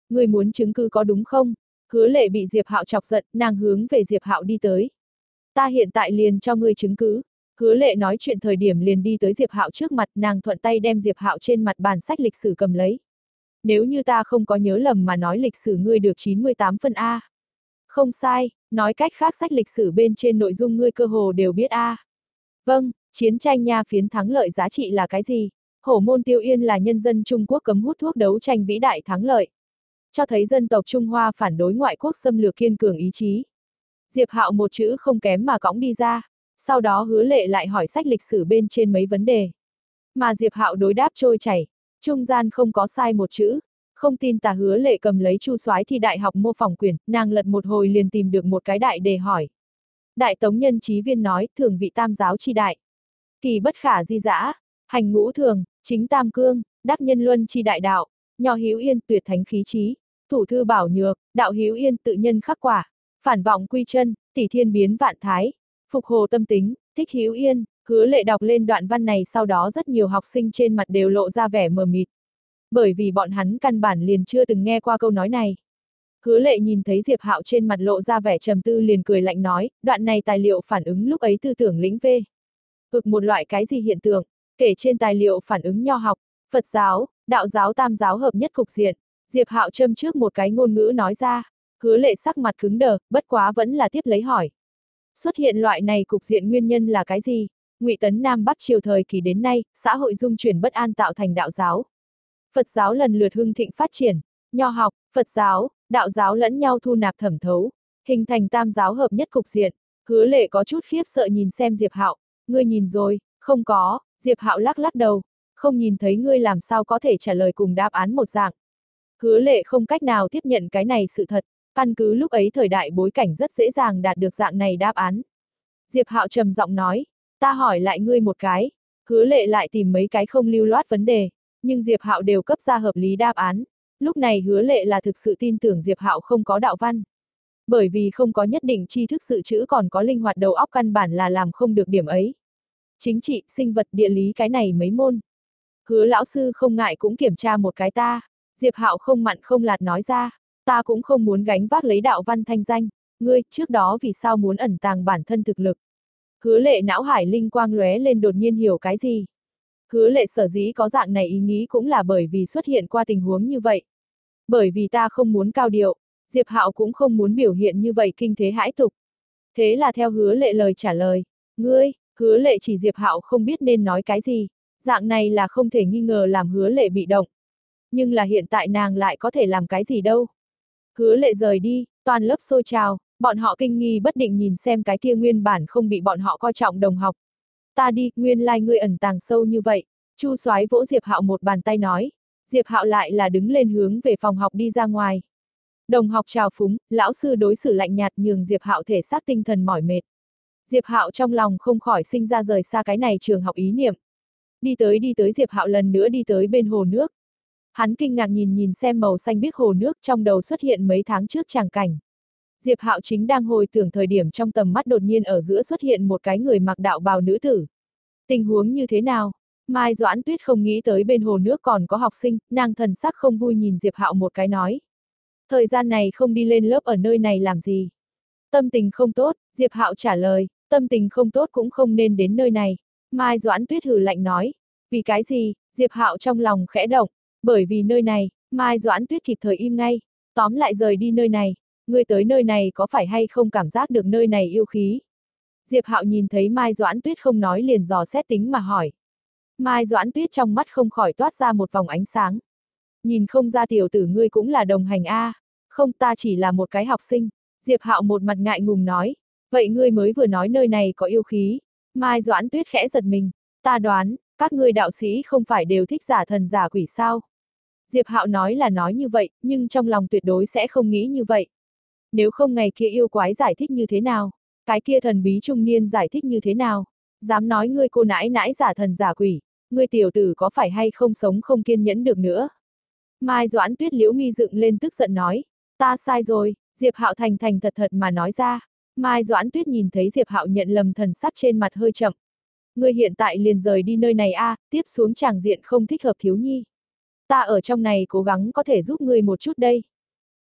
Ngươi muốn chứng cứ có đúng không? Hứa Lệ bị Diệp Hạo chọc giận, nàng hướng về Diệp Hạo đi tới. Ta hiện tại liền cho ngươi chứng cứ. Hứa Lệ nói chuyện thời điểm liền đi tới Diệp Hạo trước mặt, nàng thuận tay đem Diệp Hạo trên mặt bản sách lịch sử cầm lấy. Nếu như ta không có nhớ lầm mà nói lịch sử ngươi được 98 phân A. Không sai, nói cách khác sách lịch sử bên trên nội dung ngươi cơ hồ đều biết A. Vâng, chiến tranh nha phiến thắng lợi giá trị là cái gì? Hổ môn Tiêu Yên là nhân dân Trung Quốc cấm hút thuốc đấu tranh vĩ đại thắng lợi. Cho thấy dân tộc Trung Hoa phản đối ngoại quốc xâm lược kiên cường ý chí. Diệp Hạo một chữ không kém mà cõng đi ra, sau đó Hứa Lệ lại hỏi sách lịch sử bên trên mấy vấn đề. Mà Diệp Hạo đối đáp trôi chảy, trung gian không có sai một chữ. Không tin tà Hứa Lệ cầm lấy Chu Soái thi đại học mô phỏng quyển, nàng lật một hồi liền tìm được một cái đại đề hỏi. Đại Tống Nhân Chí Viên nói, thường vị tam giáo chi đại. Kỳ bất khả di dã, hành ngũ thường, chính tam cương, đắc nhân luân chi đại đạo, nho hữu yên tuyệt thánh khí trí, thủ thư bảo nhược, đạo hữu yên tự nhân khắc quả, phản vọng quy chân, tỷ thiên biến vạn thái, phục hồ tâm tính, thích hữu yên. Hứa Lệ đọc lên đoạn văn này sau đó rất nhiều học sinh trên mặt đều lộ ra vẻ mờ mịt. Bởi vì bọn hắn căn bản liền chưa từng nghe qua câu nói này. Hứa Lệ nhìn thấy Diệp Hạo trên mặt lộ ra vẻ trầm tư liền cười lạnh nói, đoạn này tài liệu phản ứng lúc ấy tư tưởng lĩnh vê. Cực một loại cái gì hiện tượng, kể trên tài liệu phản ứng nho học, Phật giáo, đạo giáo tam giáo hợp nhất cục diện. Diệp Hạo châm trước một cái ngôn ngữ nói ra, Hứa Lệ sắc mặt cứng đờ, bất quá vẫn là tiếp lấy hỏi. Xuất hiện loại này cục diện nguyên nhân là cái gì? Ngụy Tấn Nam Bắc triều thời kỳ đến nay, xã hội dung chuyển bất an tạo thành đạo giáo. Phật giáo lần lượt hưng thịnh phát triển, nho học, Phật giáo, đạo giáo lẫn nhau thu nạp thẩm thấu, hình thành tam giáo hợp nhất cục diện. Hứa Lệ có chút khiếp sợ nhìn xem Diệp Hạo, ngươi nhìn rồi, không có. Diệp Hạo lắc lắc đầu, không nhìn thấy ngươi làm sao có thể trả lời cùng đáp án một dạng. Hứa Lệ không cách nào tiếp nhận cái này sự thật, căn cứ lúc ấy thời đại bối cảnh rất dễ dàng đạt được dạng này đáp án. Diệp Hạo trầm giọng nói, ta hỏi lại ngươi một cái. Hứa Lệ lại tìm mấy cái không lưu loát vấn đề, nhưng Diệp Hạo đều cấp ra hợp lý đáp án. Lúc này Hứa Lệ là thực sự tin tưởng Diệp Hạo không có đạo văn. Bởi vì không có nhất định tri thức dự trữ còn có linh hoạt đầu óc căn bản là làm không được điểm ấy. Chính trị, sinh vật, địa lý cái này mấy môn. Hứa lão sư không ngại cũng kiểm tra một cái ta. Diệp Hạo không mặn không lạt nói ra, ta cũng không muốn gánh vác lấy đạo văn thanh danh, ngươi, trước đó vì sao muốn ẩn tàng bản thân thực lực. Hứa Lệ não hải linh quang lóe lên đột nhiên hiểu cái gì. Hứa Lệ sở dĩ có dạng này ý nghĩ cũng là bởi vì xuất hiện qua tình huống như vậy. Bởi vì ta không muốn cao điệu, Diệp Hạo cũng không muốn biểu hiện như vậy kinh thế hãi tục. Thế là theo Hứa Lệ lời trả lời, ngươi, Hứa Lệ chỉ Diệp Hạo không biết nên nói cái gì, dạng này là không thể nghi ngờ làm Hứa Lệ bị động. Nhưng là hiện tại nàng lại có thể làm cái gì đâu. Hứa Lệ rời đi, toàn lớp xôi trào, bọn họ kinh nghi bất định nhìn xem cái kia nguyên bản không bị bọn họ coi trọng đồng học. Ta đi, nguyên lai ngươi ẩn tàng sâu như vậy. Chu Soái vỗ Diệp Hạo một bàn tay nói. Diệp Hạo lại là đứng lên hướng về phòng học đi ra ngoài. Đồng học chào phúng, lão sư đối xử lạnh nhạt nhường Diệp Hạo thể xác tinh thần mỏi mệt. Diệp Hạo trong lòng không khỏi sinh ra rời xa cái này trường học ý niệm. Đi tới Diệp Hạo lần nữa đi tới bên hồ nước. Hắn kinh ngạc nhìn xem màu xanh biếc hồ nước trong đầu xuất hiện mấy tháng trước tràng cảnh. Diệp Hạo chính đang hồi tưởng thời điểm trong tầm mắt đột nhiên ở giữa xuất hiện một cái người mặc đạo bào nữ tử. Tình huống như thế nào? Mai Doãn Tuyết không nghĩ tới bên hồ nước còn có học sinh, nàng thần sắc không vui nhìn Diệp Hạo một cái nói. Thời gian này không đi lên lớp ở nơi này làm gì? Tâm tình không tốt, Diệp Hạo trả lời, tâm tình không tốt cũng không nên đến nơi này. Mai Doãn Tuyết hừ lạnh nói. Vì cái gì? Diệp Hạo trong lòng khẽ động. Bởi vì nơi này, Mai Doãn Tuyết kịp thời im ngay. Tóm lại rời đi nơi này. Ngươi tới nơi này có phải hay không cảm giác được nơi này yêu khí? Diệp Hạo nhìn thấy Mai Doãn Tuyết không nói liền dò xét tính mà hỏi. Mai Doãn Tuyết trong mắt không khỏi toát ra một vòng ánh sáng. Nhìn không ra tiểu tử ngươi cũng là đồng hành a. Không, ta chỉ là một cái học sinh. Diệp Hạo một mặt ngại ngùng nói. Vậy ngươi mới vừa nói nơi này có yêu khí. Mai Doãn Tuyết khẽ giật mình. Ta đoán, các ngươi đạo sĩ không phải đều thích giả thần giả quỷ sao? Diệp Hạo nói là nói như vậy, nhưng trong lòng tuyệt đối sẽ không nghĩ như vậy. Nếu không ngày kia yêu quái giải thích như thế nào? Cái kia thần bí trung niên giải thích như thế nào? Dám nói ngươi cô nãi nãi giả thần giả quỷ, ngươi tiểu tử có phải hay không sống không kiên nhẫn được nữa? Mai Doãn Tuyết liễu mi dựng lên tức giận nói, ta sai rồi. Diệp Hạo thành thành thật thật mà nói ra. Mai Doãn Tuyết nhìn thấy Diệp Hạo nhận lầm thần sắc trên mặt hơi chậm. Ngươi hiện tại liền rời đi nơi này a, tiếp xuống tràng diện không thích hợp thiếu nhi. Ta ở trong này cố gắng có thể giúp ngươi một chút đây.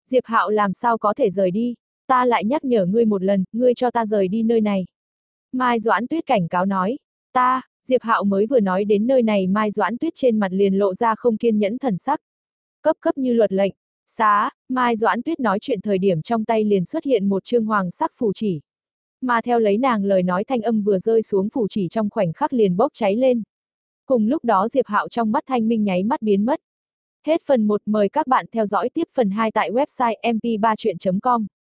Diệp Hạo làm sao có thể rời đi, ta lại nhắc nhở ngươi một lần, ngươi cho ta rời đi nơi này. Mai Doãn Tuyết cảnh cáo nói, Diệp Hạo mới vừa nói đến nơi này Mai Doãn Tuyết trên mặt liền lộ ra không kiên nhẫn thần sắc. Cấp như luật lệnh, Mai Doãn Tuyết nói chuyện thời điểm trong tay liền xuất hiện một chương hoàng sắc phù chỉ. Mà theo lấy nàng lời nói thanh âm vừa rơi xuống phù chỉ trong khoảnh khắc liền bốc cháy lên. Cùng lúc đó Diệp Hạo trong mắt thanh minh nháy mắt biến mất. Hết phần 1, mời các bạn theo dõi tiếp phần 2 tại website mp3chuyện.com.